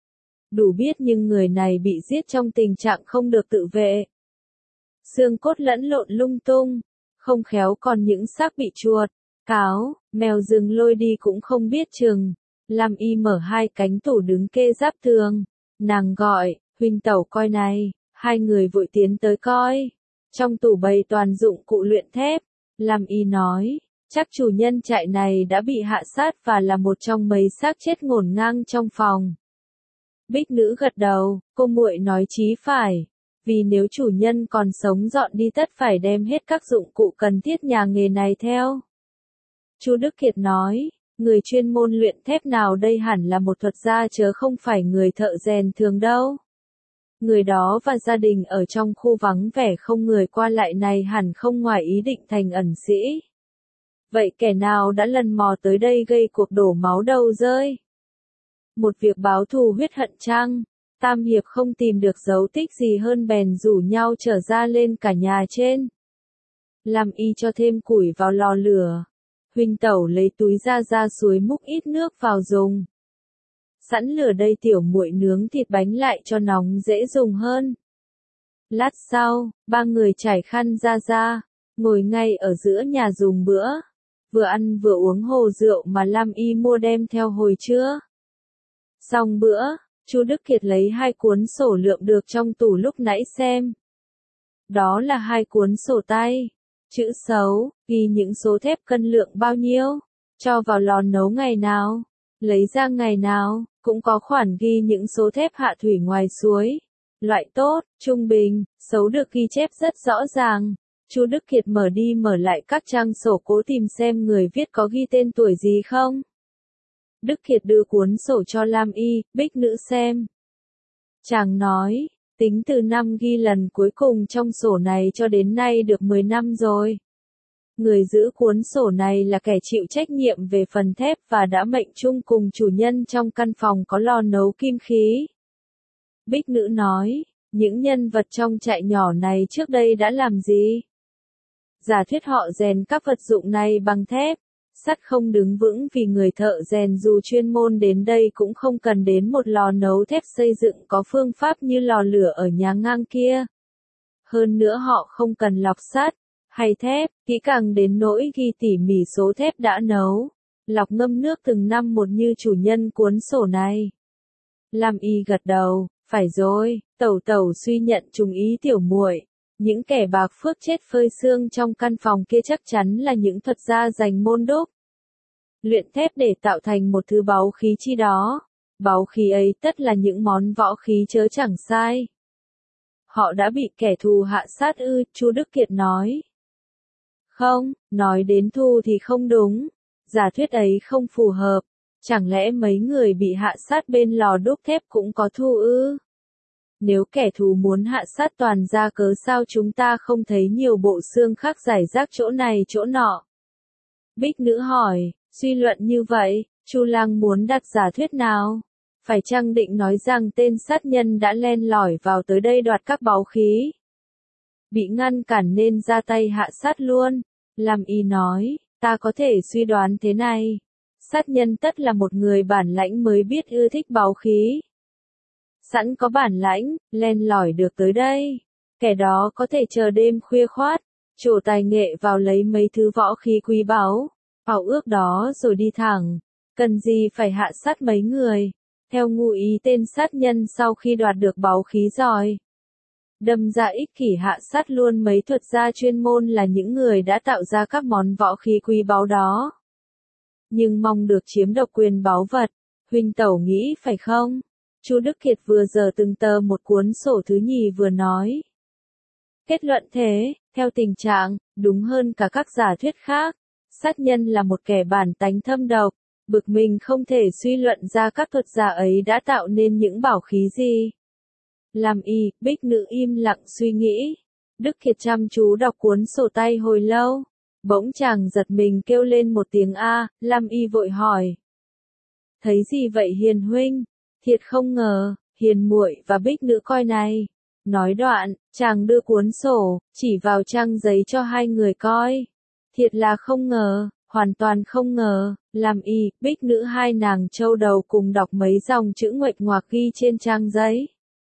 Đủ biết nhưng người này bị giết trong tình trạng không được tự vệ. Xương cốt lẫn lộn lung tung, không khéo còn những xác bị chuột, cáo, mèo rừng lôi đi cũng không biết chừng. Lam Y mở hai cánh tủ đứng kê giáp tường. Nàng gọi, huynh tẩu coi này, hai người vội tiến tới coi. Trong tủ bày toàn dụng cụ luyện thép. Lam Y nói, chắc chủ nhân trại này đã bị hạ sát và là một trong mấy xác chết ngổn ngang trong phòng. Bích Nữ gật đầu, cô muội nói chí phải. Vì nếu chủ nhân còn sống dọn đi tất phải đem hết các dụng cụ cần thiết nhà nghề này theo. Chu Đức Kiệt nói, người chuyên môn luyện thép nào đây hẳn là một thuật gia chớ không phải người thợ rèn thường đâu. Người đó và gia đình ở trong khu vắng vẻ không người qua lại này hẳn không ngoài ý định thành ẩn sĩ. Vậy kẻ nào đã lần mò tới đây gây cuộc đổ máu đầu rơi? Một việc báo thù huyết hận chăng? Tam hiệp không tìm được dấu tích gì hơn bèn rủ nhau trở ra lên cả nhà trên. Lam Y cho thêm củi vào lò lửa. Huynh tẩu lấy túi ra suối múc ít nước vào dùng. Sẵn lửa đây tiểu muội nướng thịt bánh lại cho nóng dễ dùng hơn. Lát sau, ba người trải khăn ra, ngồi ngay ở giữa nhà dùng bữa. Vừa ăn vừa uống hồ rượu mà Lam Y mua đem theo hồi trưa. Xong bữa, Chu Đức Kiệt lấy hai cuốn sổ lượm được trong tủ lúc nãy xem. Đó là hai cuốn sổ tay. Chữ xấu, ghi những số thép cân lượng bao nhiêu, cho vào lò nấu ngày nào, lấy ra ngày nào, cũng có khoản ghi những số thép hạ thủy ngoài suối. Loại tốt, trung bình, xấu được ghi chép rất rõ ràng. Chu Đức Kiệt mở đi mở lại các trang sổ cố tìm xem người viết có ghi tên tuổi gì không. Đức Kiệt đưa cuốn sổ cho Lam Y, Bích Nữ xem. Chàng nói, tính từ năm ghi lần cuối cùng trong sổ này cho đến nay được 10 năm rồi. Người giữ cuốn sổ này là kẻ chịu trách nhiệm về phần thép và đã mệnh chung cùng chủ nhân trong căn phòng có lò nấu kim khí. Bích Nữ nói, những nhân vật trong trại nhỏ này trước đây đã làm gì? Giả thuyết họ rèn các vật dụng này bằng thép. Sắt không đứng vững vì người thợ rèn dù chuyên môn đến đây cũng không cần đến một lò nấu thép xây dựng có phương pháp như lò lửa ở nhà ngang kia. Hơn nữa họ không cần lọc sắt hay thép, kỹ càng đến nỗi ghi tỉ mỉ số thép đã nấu, lọc ngâm nước từng năm một như chủ nhân cuốn sổ này. Lam Y gật đầu, phải rồi, tẩu suy nhận trùng ý tiểu muội. Những kẻ bạc phước chết phơi xương trong căn phòng kia chắc chắn là những thuật gia dành môn đúc. Luyện thép để tạo thành một thứ báu khí chi đó. Báu khí ấy tất là những món võ khí chớ chẳng sai. Họ đã bị kẻ thù hạ sát ư, Chu Đức Kiệt nói. Không, nói đến thù thì không đúng. Giả thuyết ấy không phù hợp. Chẳng lẽ mấy người bị hạ sát bên lò đúc thép cũng có thù ư? Nếu kẻ thù muốn hạ sát toàn ra cớ sao chúng ta không thấy nhiều bộ xương khác rải rác chỗ này chỗ nọ? Bích Nữ hỏi, suy luận như vậy, Chu Lang muốn đặt giả thuyết nào? Phải chăng định nói rằng tên sát nhân đã len lỏi vào tới đây đoạt các báu khí? Bị ngăn cản nên ra tay hạ sát luôn. Lam Y nói, ta có thể suy đoán thế này. Sát nhân tất là một người bản lãnh mới biết ưa thích báu khí. Sẵn có bản lãnh, len lỏi được tới đây. Kẻ đó có thể chờ đêm khuya khoát, trổ tài nghệ vào lấy mấy thứ võ khí quý báu, ảo ước đó rồi đi thẳng. Cần gì phải hạ sát mấy người? Theo ngụ ý tên sát nhân sau khi đoạt được báu khí rồi, đâm ra ích kỷ hạ sát luôn mấy thuật gia chuyên môn là những người đã tạo ra các món võ khí quý báu đó. Nhưng mong được chiếm độc quyền báu vật, huynh tẩu nghĩ phải không? Chu Đức Kiệt vừa giờ từng tờ một cuốn sổ thứ nhì vừa nói. Kết luận thế, theo tình trạng, đúng hơn cả các giả thuyết khác, sát nhân là một kẻ bản tánh thâm độc, bực mình không thể suy luận ra các thuật giả ấy đã tạo nên những bảo khí gì. Lam Y, Bích Nữ im lặng suy nghĩ. Đức Kiệt chăm chú đọc cuốn sổ tay hồi lâu, bỗng chàng giật mình kêu lên một tiếng a, Lam Y vội hỏi. Thấy gì vậy Hiền huynh? Thiệt không ngờ, Hiền muội và Bích nữ coi này. Nói đoạn, chàng đưa cuốn sổ, chỉ vào trang giấy cho hai người coi. Thiệt là không ngờ, hoàn toàn không ngờ, Lam Y, Bích nữ hai nàng châu đầu cùng đọc mấy dòng chữ nguệch ngoạc ghi trên trang giấy.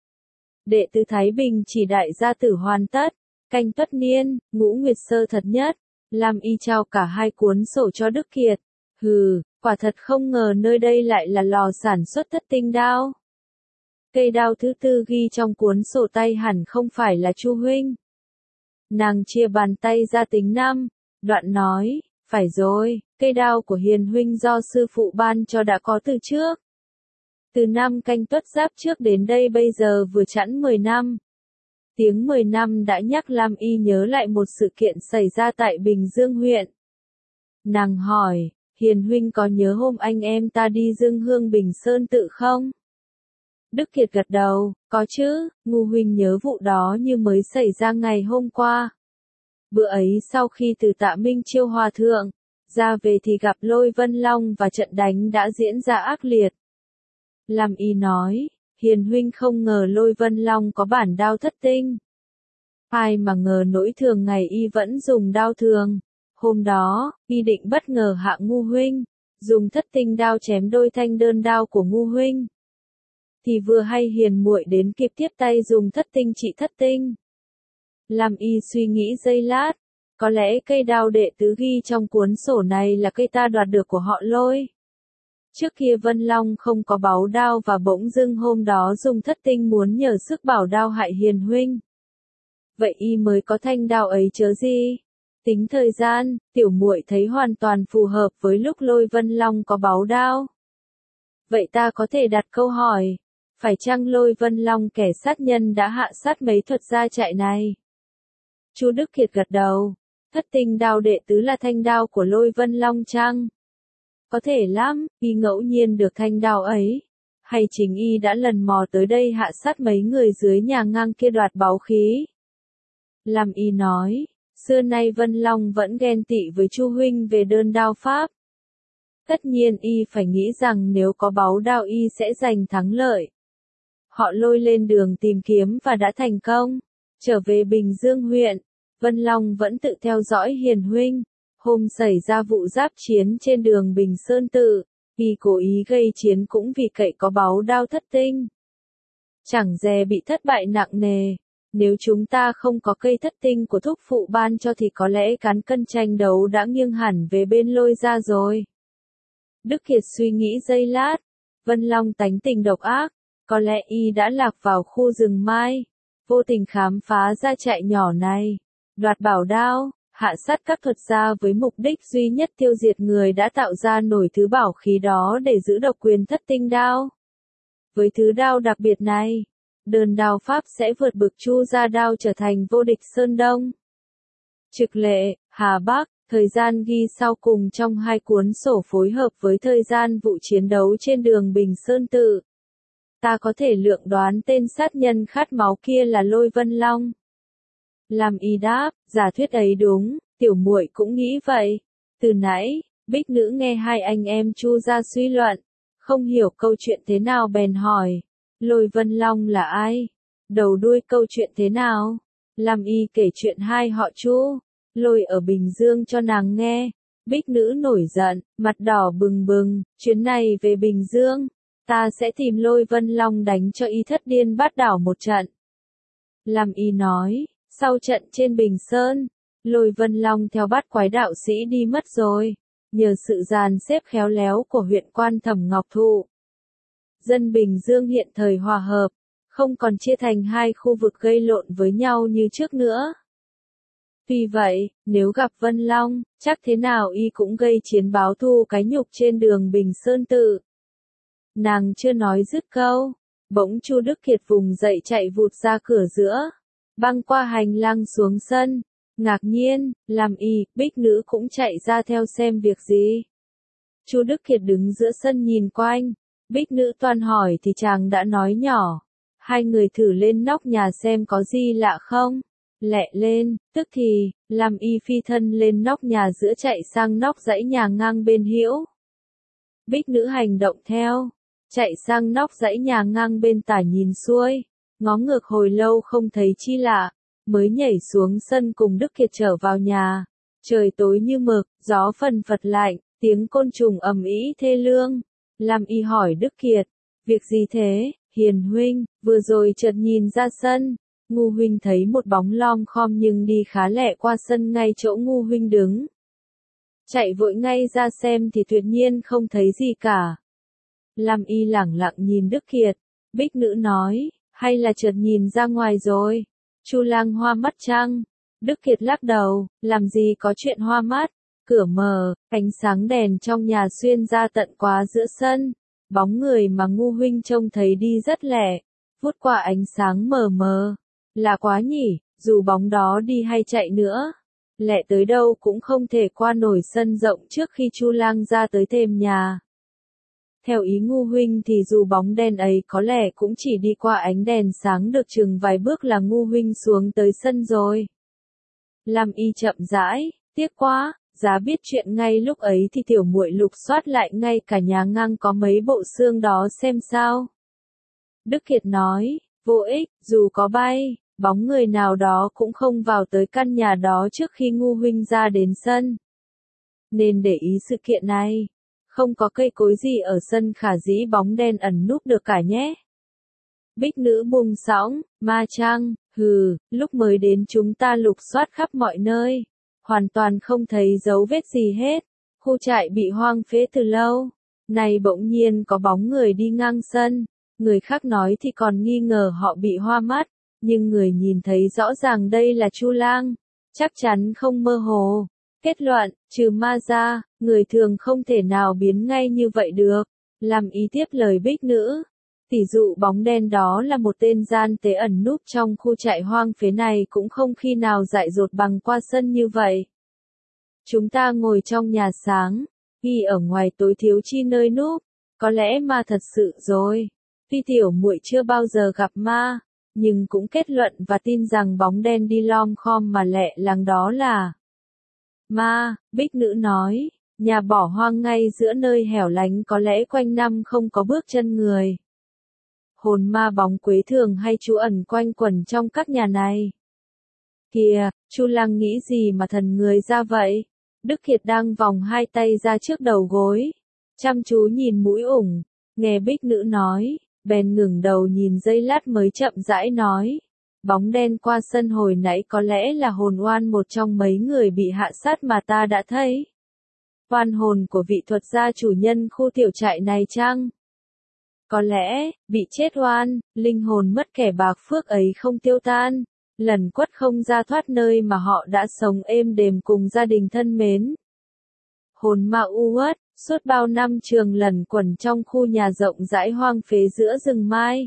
Đệ tử Thái Bình chỉ đại gia tử hoàn tất, canh tuất niên, ngũ nguyệt sơ thật nhất. Lam Y trao cả hai cuốn sổ cho Đức Kiệt. Hừ, quả thật không ngờ nơi đây lại là lò sản xuất thất tinh đao. Cây đao thứ tư ghi trong cuốn sổ tay hẳn không phải là Chu huynh. Nàng chia bàn tay ra tính năm, đoạn nói, phải rồi, cây đao của Hiền huynh do sư phụ ban cho đã có từ trước. Từ năm canh tuất giáp trước đến đây bây giờ vừa chẵn 10 năm. Tiếng 10 năm đã nhắc Lam Y nhớ lại một sự kiện xảy ra tại Bình Dương huyện. Nàng hỏi, Hiền huynh có nhớ hôm anh em ta đi dâng hương Bình Sơn tự không? Đức Kiệt gật đầu, có chứ, ngu huynh nhớ vụ đó như mới xảy ra ngày hôm qua. Bữa ấy sau khi từ Tạ Minh Chiêu hòa thượng ra về thì gặp Lôi Vân Long và trận đánh đã diễn ra ác liệt. Lam Y nói, Hiền huynh không ngờ Lôi Vân Long có bản đao thất tinh. Ai mà ngờ nỗi thường ngày y vẫn dùng đao thường. Hôm đó, y định bất ngờ hạ ngu huynh, dùng thất tinh đao chém đôi thanh đơn đao của ngu huynh. Thì vừa hay Hiền muội đến kịp tiếp tay dùng thất tinh trị thất tinh. Lam Y suy nghĩ giây lát, có lẽ cây đao đệ tứ ghi trong cuốn sổ này là cây ta đoạt được của họ Lôi. Trước kia Vân Long không có báu đao và bỗng dưng hôm đó dùng thất tinh muốn nhờ sức bảo đao hại Hiền huynh. Vậy y mới có thanh đao ấy chớ gì? Tính thời gian, tiểu muội thấy hoàn toàn phù hợp với lúc Lôi Vân Long có báu đao. Vậy ta có thể đặt câu hỏi, phải chăng Lôi Vân Long kẻ sát nhân đã hạ sát mấy thuật gia chạy này? Chu Đức Kiệt gật đầu, thất tinh đao đệ tứ là thanh đao của Lôi Vân Long chăng? Có thể lắm, y ngẫu nhiên được thanh đao ấy. Hay chính y đã lần mò tới đây hạ sát mấy người dưới nhà ngang kia đoạt báu khí? Lam Y nói, xưa nay Vân Long vẫn ghen tị với Chu huynh về đơn đao pháp. Tất nhiên y phải nghĩ rằng nếu có báu đao y sẽ giành thắng lợi. Họ Lôi lên đường tìm kiếm và đã thành công. Trở về Bình Dương huyện, Vân Long vẫn tự theo dõi Hiền huynh. Hôm xảy ra vụ giáp chiến trên đường Bình Sơn tự, y cố ý gây chiến cũng vì cậy có báu đao thất tinh. Chẳng dè bị thất bại nặng nề. Nếu chúng ta không có cây thất tinh của thúc phụ ban cho thì có lẽ cán cân tranh đấu đã nghiêng hẳn về bên Lôi ra rồi. Đức Kiệt suy nghĩ giây lát, Vân Long tánh tình độc ác, có lẽ y đã lạc vào khu rừng mai, vô tình khám phá ra trại nhỏ này, đoạt bảo đao, hạ sát các thuật gia với mục đích duy nhất tiêu diệt người đã tạo ra nổi thứ bảo khí đó để giữ độc quyền thất tinh đao. Với thứ đao đặc biệt này, đơn đao pháp sẽ vượt bực Chu gia đao trở thành vô địch Sơn Đông. Trực Lệ, Hà Bắc, thời gian ghi sau cùng trong hai cuốn sổ phối hợp với thời gian vụ chiến đấu trên đường Bình Sơn tự. Ta có thể lượng đoán tên sát nhân khát máu kia là Lôi Vân Long. Lam Y đáp, giả thuyết ấy đúng, tiểu muội cũng nghĩ vậy. Từ nãy, Bích nữ nghe hai anh em Chu gia suy luận, không hiểu câu chuyện thế nào bèn hỏi, Lôi Vân Long là ai? Đầu đuôi câu chuyện thế nào? Lam Y kể chuyện hai họ Chu, Lôi ở Bình Dương cho nàng nghe. Bích nữ nổi giận, mặt đỏ bừng bừng, chuyến này về Bình Dương, ta sẽ tìm Lôi Vân Long đánh cho y thất điên bát đảo một trận. Lam Y nói, sau trận trên Bình Sơn, Lôi Vân Long theo bát quái đạo sĩ đi mất rồi, nhờ sự dàn xếp khéo léo của huyện quan Thẩm Ngọc Thụ. Dân Bình Dương hiện thời hòa hợp, không còn chia thành hai khu vực gây lộn với nhau như trước nữa. Tuy vậy, nếu gặp Vân Long, chắc thế nào y cũng gây chiến báo thù cái nhục trên đường Bình Sơn tự. Nàng chưa nói dứt câu, bỗng Chu Đức Kiệt vùng dậy chạy vụt ra cửa giữa, băng qua hành lang xuống sân. Ngạc nhiên, Lam Y, Bích nữ cũng chạy ra theo xem việc gì. Chu Đức Kiệt đứng giữa sân nhìn quanh, Bích nữ toan hỏi thì chàng đã nói nhỏ, hai người thử lên nóc nhà xem có gì lạ không. lẹ lên, tức thì, Lam Y phi thân lên nóc nhà giữa chạy sang nóc dãy nhà ngang bên hữu. Bích nữ hành động theo, chạy sang nóc dãy nhà ngang bên tả nhìn xuôi, ngó ngược hồi lâu không thấy chi lạ, mới nhảy xuống sân cùng Đức Kiệt trở vào nhà. Trời tối như mực, gió phần phật lạnh, tiếng côn trùng ầm ĩ thê lương. Lam Y hỏi Đức Kiệt, việc gì thế, Hiền huynh, vừa rồi chợt nhìn ra sân, Ngu huynh thấy một bóng lom khom nhưng đi khá lẹ qua sân ngay chỗ Ngu huynh đứng. Chạy vội ngay ra xem thì tuyệt nhiên không thấy gì cả. Lam Y lẳng lặng nhìn Đức Kiệt, Bích nữ nói, hay là chợt nhìn ra ngoài rồi, Chu lang hoa mắt chăng? Đức Kiệt lắc đầu, làm gì có chuyện hoa mắt, cửa mờ, ánh sáng đèn trong nhà xuyên ra tận quá giữa sân, bóng người mà Ngu huynh trông thấy đi rất lẹ, vút qua ánh sáng mờ mờ, lạ quá nhỉ, dù bóng đó đi hay chạy nữa, lẹ tới đâu cũng không thể qua nổi sân rộng trước khi Chu lang ra tới thềm nhà. Theo ý Ngu huynh thì dù bóng đen ấy có lẽ cũng chỉ đi qua ánh đèn sáng được chừng vài bước là Ngu huynh xuống tới sân rồi. Lam Y chậm rãi, tiếc quá, giá biết chuyện ngay lúc ấy thì tiểu muội lục soát lại ngay cả nhà ngang có mấy bộ xương đó xem sao. Đức Kiệt nói, vô ích, dù có bay, bóng người nào đó cũng không vào tới căn nhà đó trước khi Ngu huynh ra đến sân. Nên để ý sự kiện này. Không có cây cối gì ở sân khả dĩ bóng đen ẩn núp được cả nhé. Bích nữ bùng sóng, ma chăng, hừ, lúc mới đến chúng ta lục soát khắp mọi nơi. Hoàn toàn không thấy dấu vết gì hết. Khu trại bị hoang phế từ lâu. Này bỗng nhiên có bóng người đi ngang sân. Người khác nói thì còn nghi ngờ họ bị hoa mắt. Nhưng người nhìn thấy rõ ràng đây là Chu lang. Chắc chắn không mơ hồ. Kết luận, trừ ma ra, người thường không thể nào biến ngay như vậy được. Làm ý tiếp lời Bích nữ. Tỷ dụ bóng đen đó là một tên gian tế ẩn núp trong khu trại hoang phế này cũng không khi nào dại dột bằng qua sân như vậy. Chúng ta ngồi trong nhà sáng, ghi ở ngoài tối thiếu chi nơi núp, có lẽ ma thật sự rồi. Tuy tiểu muội chưa bao giờ gặp ma, nhưng cũng kết luận và tin rằng bóng đen đi lom khom mà lẹ làng đó là ma. Bích nữ nói, nhà bỏ hoang ngay giữa nơi hẻo lánh có lẽ quanh năm không có bước chân người. Hồn ma bóng quế thường hay trú ẩn quanh quẩn trong các nhà này. Kìa, Chu lang nghĩ gì mà thần người ra vậy? Đức Kiệt đang vòng hai tay ra trước đầu gối, chăm chú nhìn mũi ủng, nghe Bích nữ nói, bèn ngừng đầu nhìn giây lát mới chậm rãi nói. Bóng đen qua sân hồi nãy có lẽ là hồn oan một trong mấy người bị hạ sát mà ta đã thấy. Oan hồn của vị thuật gia chủ nhân khu tiểu trại này chăng? Có lẽ, bị chết oan, linh hồn mất kẻ bạc phước ấy không tiêu tan, lần quất không ra thoát nơi mà họ đã sống êm đềm cùng gia đình thân mến. Hồn ma u uất, suốt bao năm trường lần quẩn trong khu nhà rộng rãi hoang phế giữa rừng mai.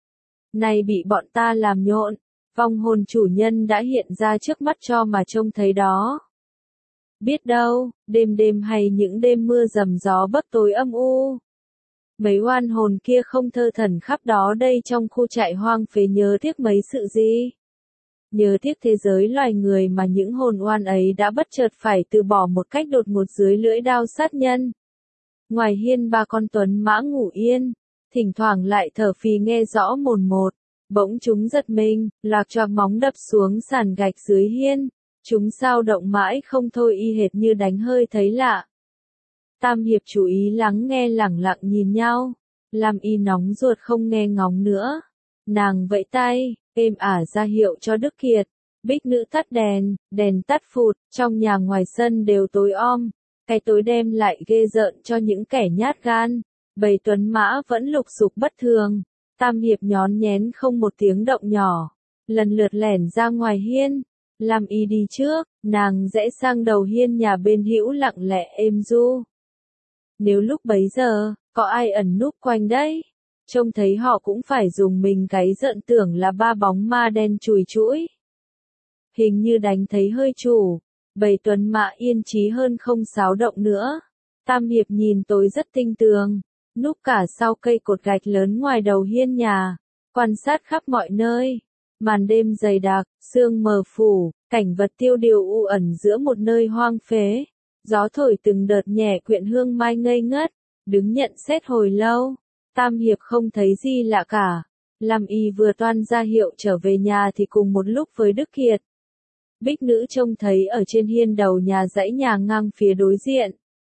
Này bị bọn ta làm nhộn, vong hồn chủ nhân đã hiện ra trước mắt cho mà trông thấy đó. Biết đâu, đêm đêm hay những đêm mưa rầm gió bấc tối âm u. Mấy oan hồn kia không thơ thẩn khắp đó đây trong khu trại hoang phế nhớ tiếc mấy sự gì. Nhớ tiếc thế giới loài người mà những hồn oan ấy đã bất chợt phải từ bỏ một cách đột ngột dưới lưỡi đao sát nhân. Ngoài hiên ba con tuấn mã ngủ yên, thỉnh thoảng lại thở phì nghe rõ mồn một. Bỗng chúng giật mình, lạc choạc móng đập xuống sàn gạch dưới hiên. Chúng sao động mãi không thôi y hệt như đánh hơi thấy lạ. Tam hiệp chú ý lắng nghe lẳng lặng nhìn nhau. Lam Y nóng ruột không nghe ngóng nữa. Nàng vẫy tay, êm ả ra hiệu cho Đức Kiệt. Bích nữ tắt đèn, đèn tắt phụt, trong nhà ngoài sân đều tối om. Cái tối đem lại ghê rợn cho những kẻ nhát gan. Bầy tuấn mã vẫn lục sục bất thường. Tam hiệp nhón nhén không một tiếng động nhỏ. Lần lượt lẻn ra ngoài hiên. Lam Y đi trước, nàng rẽ sang đầu hiên nhà bên hữu lặng lẽ êm du. Nếu lúc bấy giờ, có ai ẩn núp quanh đấy, trông thấy họ cũng phải dùng mình cái giận tưởng là ba bóng ma đen chùi chũi. Hình như đánh thấy hơi chủ, bầy tuấn mã yên trí hơn không xáo động nữa. Tam hiệp nhìn tối rất tinh tường, núp cả sau cây cột gạch lớn ngoài đầu hiên nhà, quan sát khắp mọi nơi. Màn đêm dày đặc, sương mờ phủ, cảnh vật tiêu điều u ẩn giữa một nơi hoang phế. Gió thổi từng đợt nhẹ quyện hương mai ngây ngất, đứng nhận xét hồi lâu. Tam Hiệp không thấy gì lạ cả. Lam Y vừa toan ra hiệu trở về nhà thì cùng một lúc với Đức Kiệt. Bích Nữ trông thấy ở trên hiên đầu nhà dãy nhà ngang phía đối diện.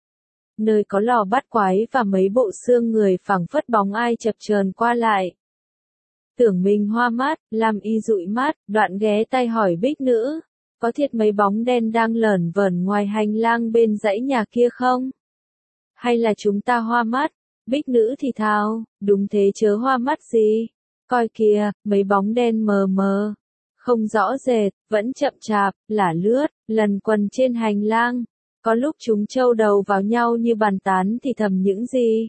Nơi có lò bắt quái và mấy bộ xương người phảng phất bóng ai chập chờn qua lại. Tưởng mình hoa mắt, Lam Y dụi mắt, đoạn ghé tai hỏi Bích Nữ, có thiệt mấy bóng đen đang lởn vởn ngoài hành lang bên dãy nhà kia không? Hay là chúng ta hoa mắt? Bích Nữ thì thào, đúng thế chớ hoa mắt gì. Coi kìa, mấy bóng đen mờ mờ, không rõ rệt, vẫn chậm chạp, lả lướt, lần quần trên hành lang. Có lúc chúng trâu đầu vào nhau như bàn tán thì thầm những gì.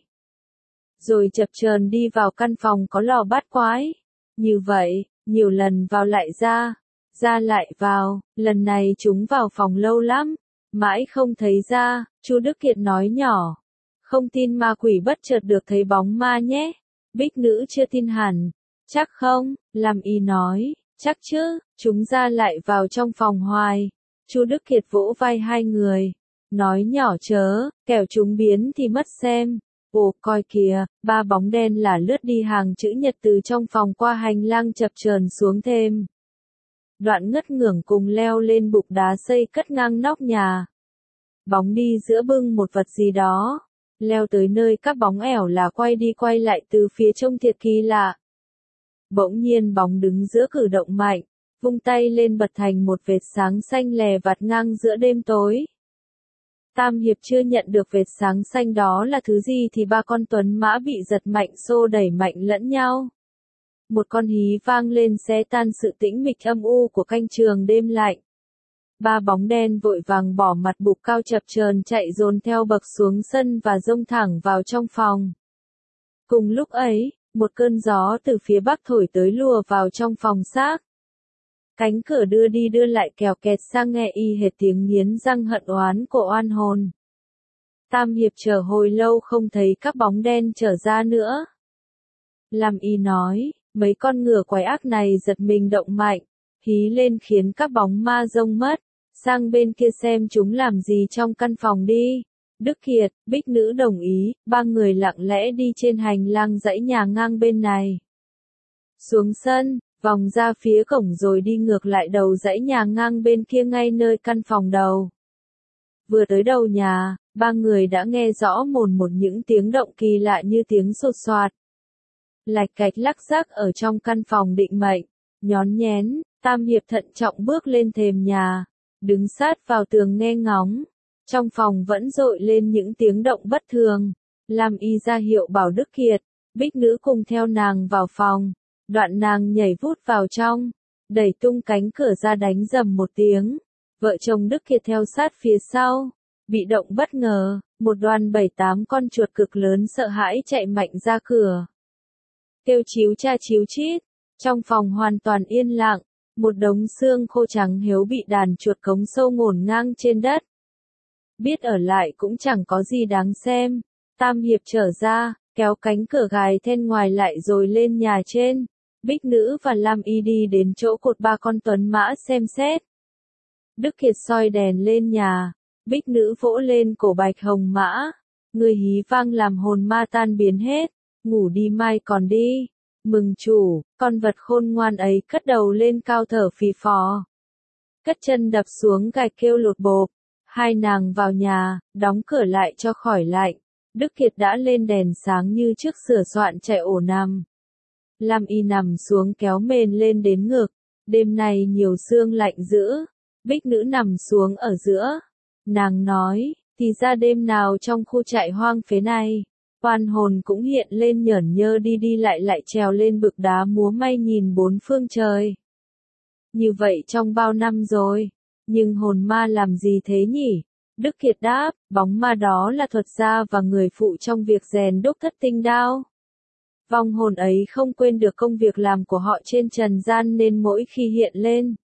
Rồi chập chờn đi vào căn phòng có lò bát quái. Như vậy, nhiều lần vào lại ra lại vào, lần này chúng vào phòng lâu lắm, mãi không thấy ra. Chu Đức Kiệt nói nhỏ, không tin ma quỷ bất chợt được thấy bóng ma nhé. Bích Nữ chưa tin hẳn, chắc không? Lam Y nói, chắc chứ, chúng ra lại vào trong phòng hoài. Chu Đức Kiệt vỗ vai hai người, nói nhỏ chớ, kẻo chúng biến thì mất xem. Ồ, coi kìa, ba bóng đen là lướt đi hàng chữ nhật từ trong phòng qua hành lang chập chờn xuống thêm. Đoạn ngất ngưởng cùng leo lên bục đá xây cất ngang nóc nhà. Bóng đi giữa bưng một vật gì đó. Leo tới nơi các bóng ẻo là quay đi quay lại từ phía trông thiệt kỳ lạ. Bỗng nhiên bóng đứng giữa cử động mạnh, vung tay lên bật thành một vệt sáng xanh lè vạt ngang giữa đêm tối. Tam Hiệp chưa nhận được vệt sáng xanh đó là thứ gì thì ba con tuấn mã bị giật mạnh xô đẩy mạnh lẫn nhau. Một con hí vang lên xé tan sự tĩnh mịch âm u của canh trường đêm lạnh. Ba bóng đen vội vàng bỏ mặt bục cao chập chờn chạy dồn theo bậc xuống sân và dông thẳng vào trong phòng. Cùng lúc ấy, một cơn gió từ phía bắc thổi tới lùa vào trong phòng xác. Cánh cửa đưa đi đưa lại kèo kẹt sang nghe y hệt tiếng nghiến răng hận oán của oan hồn. Tam Hiệp chờ hồi lâu không thấy các bóng đen trở ra nữa. Lam Y nói, mấy con ngựa quái ác này giật mình động mạnh, hí lên khiến các bóng ma rông mất. Sang bên kia xem chúng làm gì trong căn phòng đi. Đức Kiệt, Bích Nữ đồng ý, ba người lặng lẽ đi trên hành lang dãy nhà ngang bên này. Xuống sân, vòng ra phía cổng rồi đi ngược lại đầu dãy nhà ngang bên kia ngay nơi căn phòng đầu. Vừa tới đầu nhà, ba người đã nghe rõ mồn một những tiếng động kỳ lạ như tiếng sột soạt. Lạch cạch lắc rắc ở trong căn phòng định mệnh, nhón nhén, Tam Hiệp thận trọng bước lên thềm nhà, đứng sát vào tường nghe ngóng. Trong phòng vẫn dội lên những tiếng động bất thường. Lam Y ra hiệu bảo Đức Kiệt, Bích Nữ cùng theo nàng vào phòng. Đoạn nàng nhảy vút vào trong, đẩy tung cánh cửa ra đánh rầm một tiếng. Vợ chồng Đức Kiệt theo sát phía sau. Bị động bất ngờ, một đoàn 7-8 con chuột cực lớn sợ hãi chạy mạnh ra cửa. Kêu chíu cha chíu chít. Trong phòng hoàn toàn yên lặng. Một đống xương khô trắng hiếu bị đàn chuột cống sâu ngổn ngang trên đất. Biết ở lại cũng chẳng có gì đáng xem. Tam Hiệp trở ra, kéo cánh cửa gài then ngoài lại rồi lên nhà trên. Bích Nữ và Lam Y đi đến chỗ cột ba con tuấn mã xem xét. Đức Kiệt soi đèn lên nhà. Bích Nữ vỗ lên cổ Bạch Hồng Mã. Người hí vang làm hồn ma tan biến hết. Ngủ đi mai còn đi. Mừng chủ, con vật khôn ngoan ấy cất đầu lên cao thở phì phò. Cất chân đập xuống gạch kêu lột bộp. Hai nàng vào nhà, đóng cửa lại cho khỏi lạnh. Đức Kiệt đã lên đèn sáng như trước sửa soạn chạy ổ nằm. Lam Y nằm xuống kéo mền lên đến ngực. Đêm này nhiều sương lạnh dữ. Bích Nữ nằm xuống ở giữa. Nàng nói, thì ra đêm nào trong khu trại hoang phế này, oan hồn cũng hiện lên nhởn nhơ đi đi lại trèo lên bực đá múa may nhìn bốn phương trời. Như vậy trong bao năm rồi, nhưng hồn ma làm gì thế nhỉ? Đức Kiệt đáp, bóng ma đó là thuật gia và người phụ trong việc rèn đúc thất tinh đao. Vong hồn ấy không quên được công việc làm của họ trên trần gian nên mỗi khi hiện lên,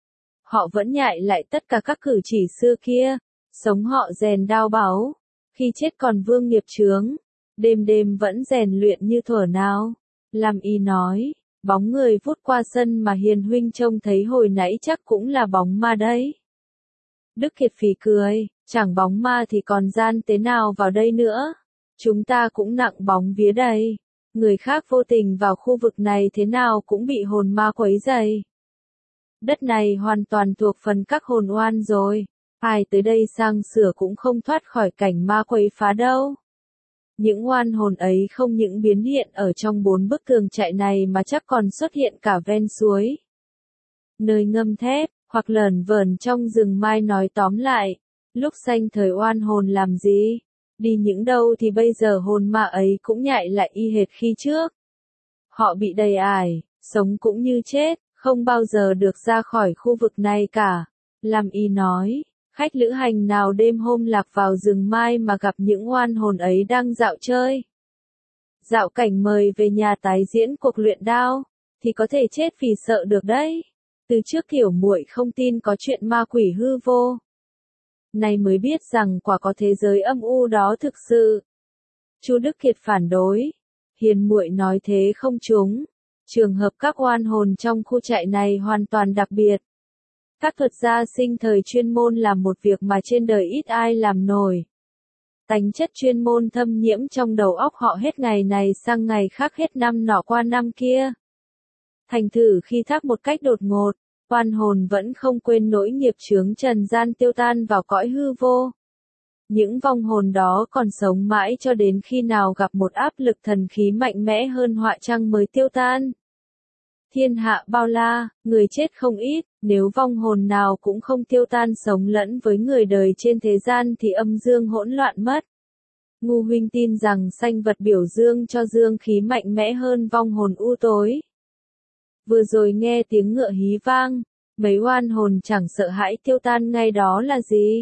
họ vẫn nhại lại tất cả các cử chỉ xưa kia, sống họ rèn đao báu, khi chết còn vương nghiệp chướng, đêm đêm vẫn rèn luyện như thuở nào. Lam Y nói, Bóng người vút qua sân mà Hiền huynh trông thấy hồi nãy chắc cũng là bóng ma đấy. Đức Kiệt phì cười, chẳng bóng ma thì còn gian thế nào vào đây nữa. Chúng ta cũng nặng bóng vía đây. Người khác vô tình vào khu vực này thế nào cũng bị hồn ma quấy rầy. Đất này hoàn toàn thuộc phần các hồn oan rồi. Ai tới đây sang sửa cũng không thoát khỏi cảnh ma quấy phá đâu. Những oan hồn ấy không những biến hiện ở trong 4 bức tường trại này mà chắc còn xuất hiện cả ven suối. Nơi ngâm thép, hoặc lởn vởn trong rừng mai nói tóm lại. Lúc sanh thời oan hồn làm gì? Đi những đâu thì bây giờ hồn ma ấy cũng nhại lại y hệt khi trước. Họ bị đầy ải, sống cũng như chết, không bao giờ được ra khỏi khu vực này cả. Lam Y nói, khách lữ hành nào đêm hôm lạc vào rừng mai mà gặp những oan hồn ấy đang dạo chơi. Dạo cảnh mời về nhà tái diễn cuộc luyện đao, thì có thể chết vì sợ được đấy. Từ trước Tiểu muội không tin có chuyện ma quỷ hư vô. Nay mới biết rằng quả có thế giới âm u đó thực sự. Chu Đức Kiệt phản đối. Hiền muội nói thế không trúng. Trường hợp các oan hồn trong khu trại này hoàn toàn đặc biệt. Các thuật gia sinh thời chuyên môn làm một việc mà trên đời ít ai làm nổi. Tánh chất chuyên môn thâm nhiễm trong đầu óc họ hết ngày này sang ngày khác, hết năm nọ qua năm kia. Thành thử khi thác một cách đột ngột, oan hồn vẫn không quên nỗi nghiệp chướng trần gian tiêu tan vào cõi hư vô. Những vong hồn đó còn sống mãi cho đến khi nào gặp một áp lực thần khí mạnh mẽ hơn họa chăng mới tiêu tan. Thiên hạ bao la, người chết không ít, nếu vong hồn nào cũng không tiêu tan sống lẫn với người đời trên thế gian thì âm dương hỗn loạn mất. Ngu huynh tin rằng sanh vật biểu dương cho dương khí mạnh mẽ hơn vong hồn u tối. Vừa rồi nghe tiếng ngựa hí vang, mấy oan hồn chẳng sợ hãi tiêu tan ngay đó là gì?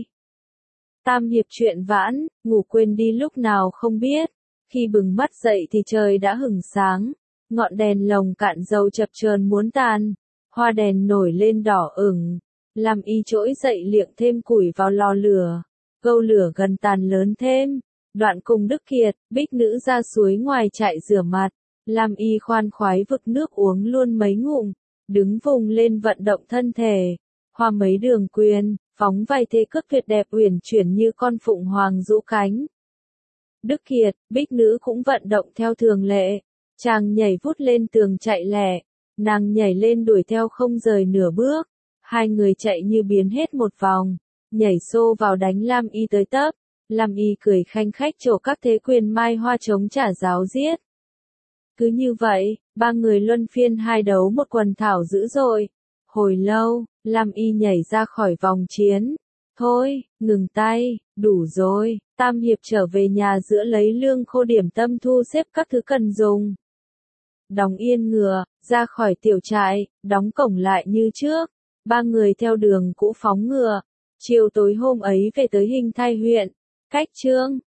Tam hiệp chuyện vãn, ngủ quên đi lúc nào không biết. Khi bừng mắt dậy thì trời đã hửng sáng. Ngọn đèn lồng cạn dầu chập chờn muốn tàn. Hoa đèn nổi lên đỏ ửng. Lam Y trỗi dậy liệng thêm củi vào lò lửa. Gâu lửa gần tàn lớn thêm. Đoạn cùng Đức Kiệt, Bích Nữ ra suối ngoài trại rửa mặt. Lam Y khoan khoái vực nước uống luôn mấy ngụm. Đứng vùng lên vận động thân thể. Hoa mấy đường quyền, phóng vài thế cước tuyệt đẹp uyển chuyển như con phụng hoàng rũ cánh. Đức Kiệt, Bích Nữ cũng vận động theo thường lệ. Chàng nhảy vút lên tường chạy lẹ. Nàng nhảy lên đuổi theo không rời nửa bước. Hai người chạy như biến hết một vòng. Nhảy xô vào đánh Lam Y tới tấp. Lam Y cười khanh khách trổ các thế quyền mai hoa chống trả giáo giết. Cứ như vậy, ba người luân phiên hai đấu một quần thảo dữ dội. Hồi lâu, Lam Y nhảy ra khỏi vòng chiến. Thôi, ngừng tay, đủ rồi. Tam hiệp trở về nhà giữa lấy lương khô điểm tâm thu xếp các thứ cần dùng. Đóng yên ngựa, ra khỏi tiểu trại, đóng cổng lại như trước. Ba người theo đường cũ phóng ngựa. Chiều tối hôm ấy về tới Hình Thai huyện. Cách chương